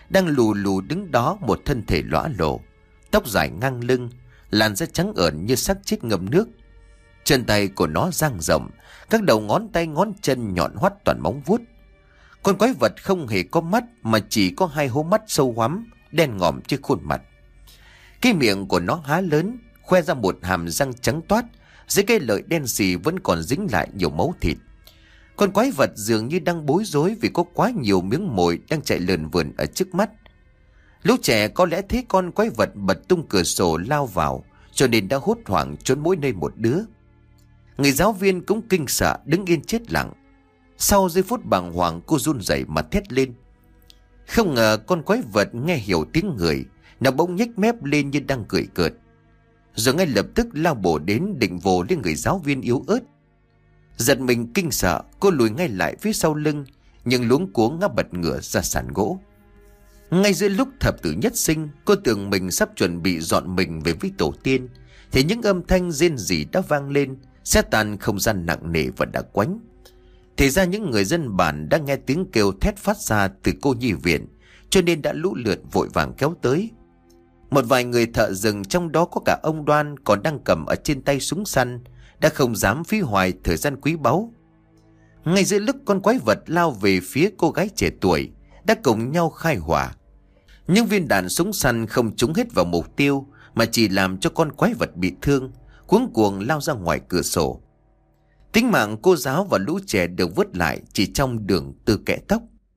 S1: đang lù lù đứng đó, một thân thể lõa lồ, tóc dài ngang lưng, làn da trắng ởn như xác chết ngâm nước. Chân tay của nó dang rộng, các đầu ngón tay ngón chân nhọn hoắt toàn móng vuốt. Con quái vật không hề có mắt mà chỉ có hai hố mắt sâu hoắm, đen ngòm trên khuôn mặt. Cái miệng của nó há lớn, khoe ra một hàm răng trắng toát, dưới cái lợi đen xì vẫn còn dính lại nhiều máu thịt. Con quái vật dường như đang bối rối vì có quá nhiều miếng mồi đang chạy lờn vườn ở trước mắt. Lũ trẻ có lẽ thấy con quái vật bật tung cửa sổ lao vào, cho nên đã hốt hoảng trốn mỗi nơi một đứa. Người giáo viên cũng kinh sợ đứng yên chết lặng. Sau giây phút bàng hoàng, cô run rẩy mà thét lên. Không ngờ con quái vật nghe hiểu tiếng người, nó bỗng nhếch mép lên như đang cười cợt, rồi ngay lập tức lao bổ đến định vồ lên người giáo viên yếu ớt. Giật mình kinh sợ, cô lùi ngay lại phía sau lưng, nhưng luống cuống ngã bật ngửa ra sàn gỗ. Ngay giữa lúc thập tử nhất sinh, cô tưởng mình sắp chuẩn bị dọn mình về với tổ tiên, thì những âm thanh rên rỉ đã vang lên, xé tan không gian nặng nề và đặc quánh. Thì ra những người dân bản đã nghe tiếng kêu thét phát ra từ cô nhi viện, cho nên đã lũ lượt vội vàng kéo tới. Một vài người thợ rừng, trong đó có cả ông Đoan còn đang cầm ở trên tay súng săn, đã không dám phí hoài thời gian quý báu. Ngay giữa lúc con quái vật lao về phía cô gái trẻ tuổi, đã cùng nhau khai hỏa. Những viên đạn súng săn không trúng hết vào mục tiêu, mà chỉ làm cho con quái vật bị thương, cuống cuồng lao ra ngoài cửa sổ. Tính mạng cô giáo và lũ trẻ được vớt lại chỉ trong đường từ kẽ tóc.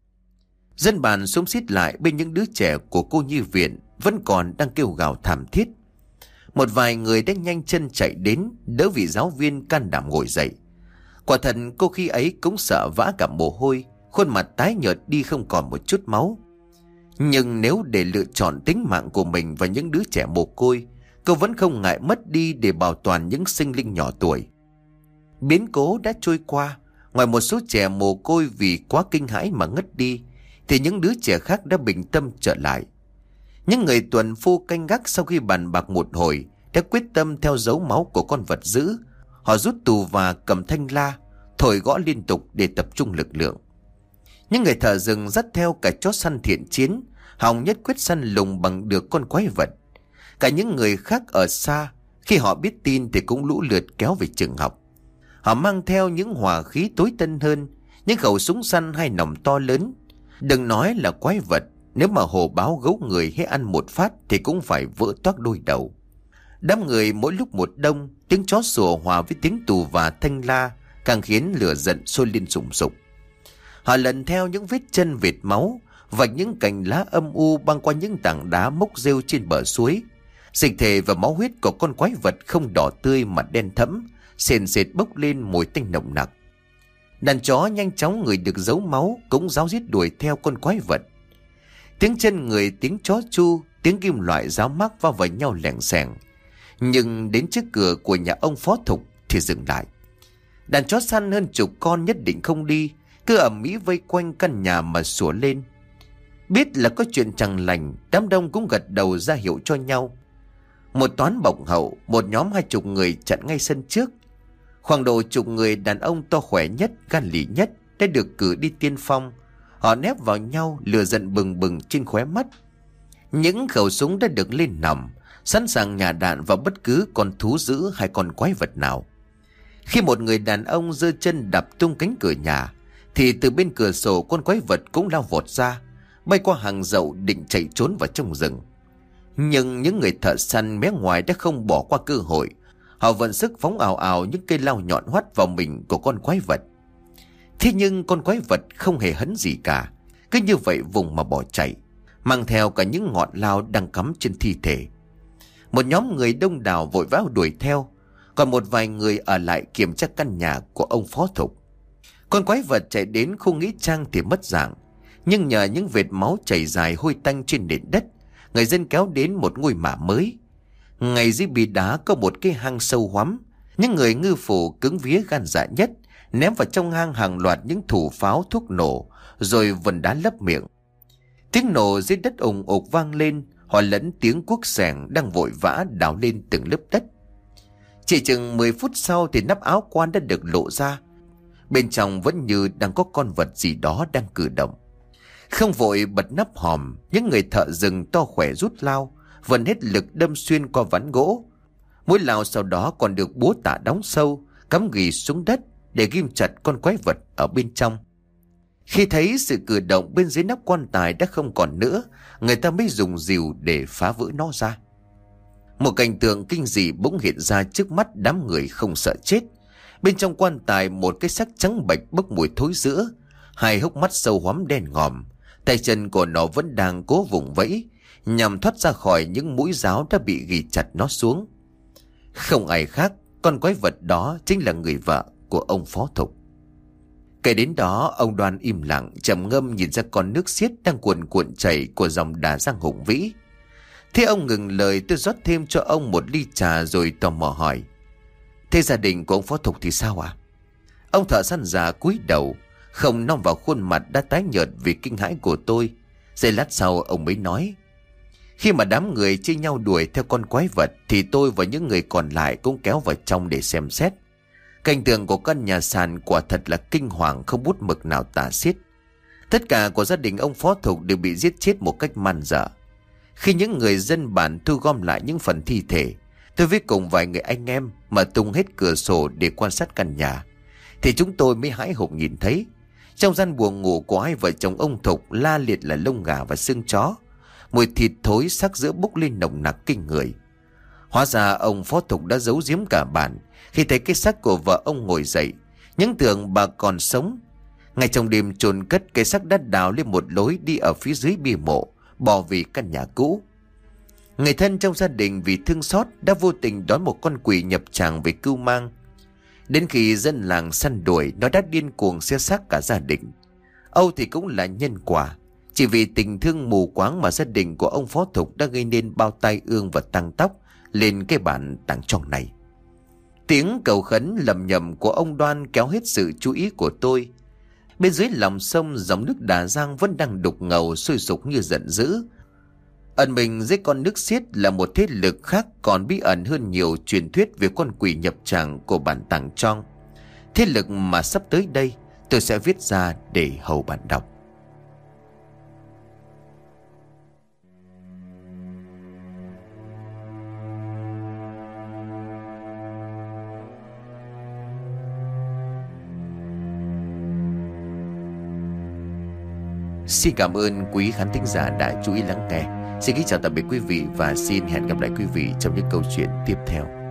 S1: Dân bản xúm xít lại bên những đứa trẻ của cô nhi viện vẫn còn đang kêu gào thảm thiết. Một vài người đã nhanh chân chạy đến đỡ vị giáo viên can đảm ngồi dậy. Quả thật cô khi ấy cũng sợ vã cả mồ hôi, khuôn mặt tái nhợt đi không còn một chút máu. Nhưng nếu để lựa chọn tính mạng của mình và những đứa trẻ mồ côi, cô vẫn không ngại mất đi để bảo toàn những sinh linh nhỏ tuổi. Biến cố đã trôi qua, ngoài một số trẻ mồ côi vì quá kinh hãi mà ngất đi, thì những đứa trẻ khác đã bình tâm trở lại. Những người tuần phu canh gác sau khi bàn bạc một hồi đã quyết tâm theo dấu máu của con vật dữ. Họ rút tù và cầm thanh la, thổi gõ liên tục để tập trung lực lượng. Những người thợ rừng dắt theo cả chó săn thiện chiến, hòng nhất quyết săn lùng bằng được con quái vật. Cả những người khác ở xa, khi họ biết tin thì cũng lũ lượt kéo về trường học. Họ mang theo những hỏa khí tối tân hơn, những khẩu súng săn hay nòng to lớn. Đừng nói là quái vật, nếu mà hổ báo gấu người hay ăn một phát thì cũng phải vỡ toác đôi đầu. Đám người mỗi lúc một đông, tiếng chó sủa hòa với tiếng tù và thanh la càng khiến lửa giận sôi lên sùng sục. Họ lần theo những vết chân vệt máu, vạch những cành lá âm u băng qua những tảng đá mốc rêu trên bờ suối. Dịch thể và máu huyết của con quái vật không đỏ tươi mà đen thẫm, sền sệt bốc lên mùi tanh nồng nặc. Đàn chó nhanh chóng ngửi được dấu máu cũng ráo riết đuổi theo con quái vật. Tiếng chân người, tiếng chó chu, tiếng kim loại ráo mác va vào nhau lẻng xẻng. Nhưng đến trước cửa của nhà ông Phó Thục thì dừng lại. Đàn chó săn hơn chục con nhất định không đi, cứ ầm ĩ vây quanh căn nhà mà sủa lên. Biết là có chuyện chẳng lành, đám đông cũng gật đầu ra hiệu cho nhau. Một toán bọc hậu, một nhóm 20 người chặn ngay sân trước. Khoảng độ chục người đàn ông to khỏe nhất, gan lì nhất đã được cử đi tiên phong. Họ nép vào nhau, lửa giận bừng bừng trên khóe mắt. Những khẩu súng đã được lên nòng, sẵn sàng nhả đạn vào bất cứ con thú dữ hay con quái vật nào. Khi một người đàn ông giơ chân đạp tung cánh cửa nhà, thì từ bên cửa sổ con quái vật cũng lao vọt ra, bay qua hàng dậu định chạy trốn vào trong rừng. Nhưng những người thợ săn mé ngoài đã không bỏ qua cơ hội. Họ vận sức phóng ào ào những cây lao nhọn hoắt vào mình của con quái vật. Thế nhưng con quái vật không hề hấn gì cả, cứ như vậy vùng mà bỏ chạy, mang theo cả những ngọn lao đang cắm trên thi thể. Một nhóm người đông đảo vội vã đuổi theo, còn một vài người ở lại kiểm tra căn nhà của ông Phó Thục. Con quái vật chạy đến khu nghĩa trang thì mất dạng, nhưng nhờ những vệt máu chảy dài hôi tanh trên nền đất, người dân kéo đến một ngôi mả mới. Ngay dưới bì đá có một cái hang sâu hoắm. Những người ngư phủ cứng vía gan dạ nhất ném vào trong hang hàng loạt những thủ pháo thuốc nổ, rồi vần đá lấp miệng. Tiếng nổ dưới đất ùng ục vang lên, họ lẫn tiếng cuốc xẻng đang vội vã đào lên từng lớp đất. Chỉ chừng 10 phút sau thì nắp áo quan đã được lộ ra. Bên trong vẫn như đang có con vật gì đó đang cử động. Không vội bật nắp hòm, những người thợ rừng to khỏe rút lao, vẫn hết lực đâm xuyên qua ván gỗ. Mũi lao sau đó còn được búa tạ đóng sâu, cắm ghì xuống đất để ghim chặt con quái vật ở bên trong. Khi thấy sự cử động bên dưới nắp quan tài đã không còn nữa, người ta mới dùng rìu để phá vỡ nó ra. Một cảnh tượng kinh dị bỗng hiện ra trước mắt đám người không sợ chết. Bên trong quan tài một cái xác trắng bệch bốc mùi thối rữa, hai hốc mắt sâu hoắm đen ngòm, tay chân của nó vẫn đang cố vùng vẫy nhằm thoát ra khỏi những mũi giáo đã bị ghi chặt nó xuống. Không ai khác, con quái vật đó chính là người vợ của ông Phó Thục. Kể đến đó, ông Đoan im lặng trầm ngâm nhìn ra con nước xiết đang cuồn cuộn chảy của dòng Đà Giang hùng vĩ. Thế ông ngừng lời, tôi rót thêm cho ông một ly trà rồi tò mò hỏi: thế gia đình của ông Phó Thục thì sao ạ? Ông thợ săn già cúi đầu, không nom vào khuôn mặt đã tái nhợt vì kinh hãi của tôi. Giây lát sau ông mới nói: khi mà đám người chia nhau đuổi theo con quái vật thì tôi và những người còn lại cũng kéo vào trong để xem xét. Cảnh tượng của căn nhà sàn quả thật là kinh hoàng không bút mực nào tả xiết. Tất cả của gia đình ông Phó Thục đều bị giết chết một cách man dợ. Khi những người dân bản thu gom lại những phần thi thể, tôi với cùng vài người anh em mà tung hết cửa sổ để quan sát căn nhà, thì chúng tôi mới hãi hùng nhìn thấy trong gian buồng ngủ của hai vợ chồng ông Thục la liệt là lông gà và xương chó, mùi thịt thối xác giữa bốc lên nồng nặc kinh người. Hóa ra ông Phó Thục đã giấu giếm cả bản khi thấy cái xác của vợ ông ngồi dậy, những tưởng bà còn sống. Ngay trong đêm chôn cất, cái xác đã đào lên một lối đi ở phía dưới bia mộ, bỏ vì căn nhà cũ. Người thân trong gia đình vì thương xót đã vô tình đón một con quỷ nhập tràng về cưu mang. Đến khi dân làng săn đuổi, nó đã điên cuồng xé xác cả gia đình. Âu thì cũng là nhân quả. Chỉ vì tình thương mù quáng mà gia đình của ông Phó Thục đã gây nên bao tai ương và tăng tóc lên cái bản tàng tròng này. Tiếng cầu khấn lầm nhầm của ông Đoan kéo hết sự chú ý của tôi. Bên dưới lòng sông, dòng nước Đà Giang vẫn đang đục ngầu sôi sục như giận dữ. Ẩn mình dưới con nước xiết là một thế lực khác còn bí ẩn hơn nhiều truyền thuyết về con quỷ nhập tràng của bản Tàng Trong. Thế lực mà sắp tới đây tôi sẽ viết ra để hầu bạn đọc. Xin cảm ơn quý khán thính giả đã chú ý lắng nghe. Xin kính chào tạm biệt quý vị và xin hẹn gặp lại quý vị trong những câu chuyện tiếp theo.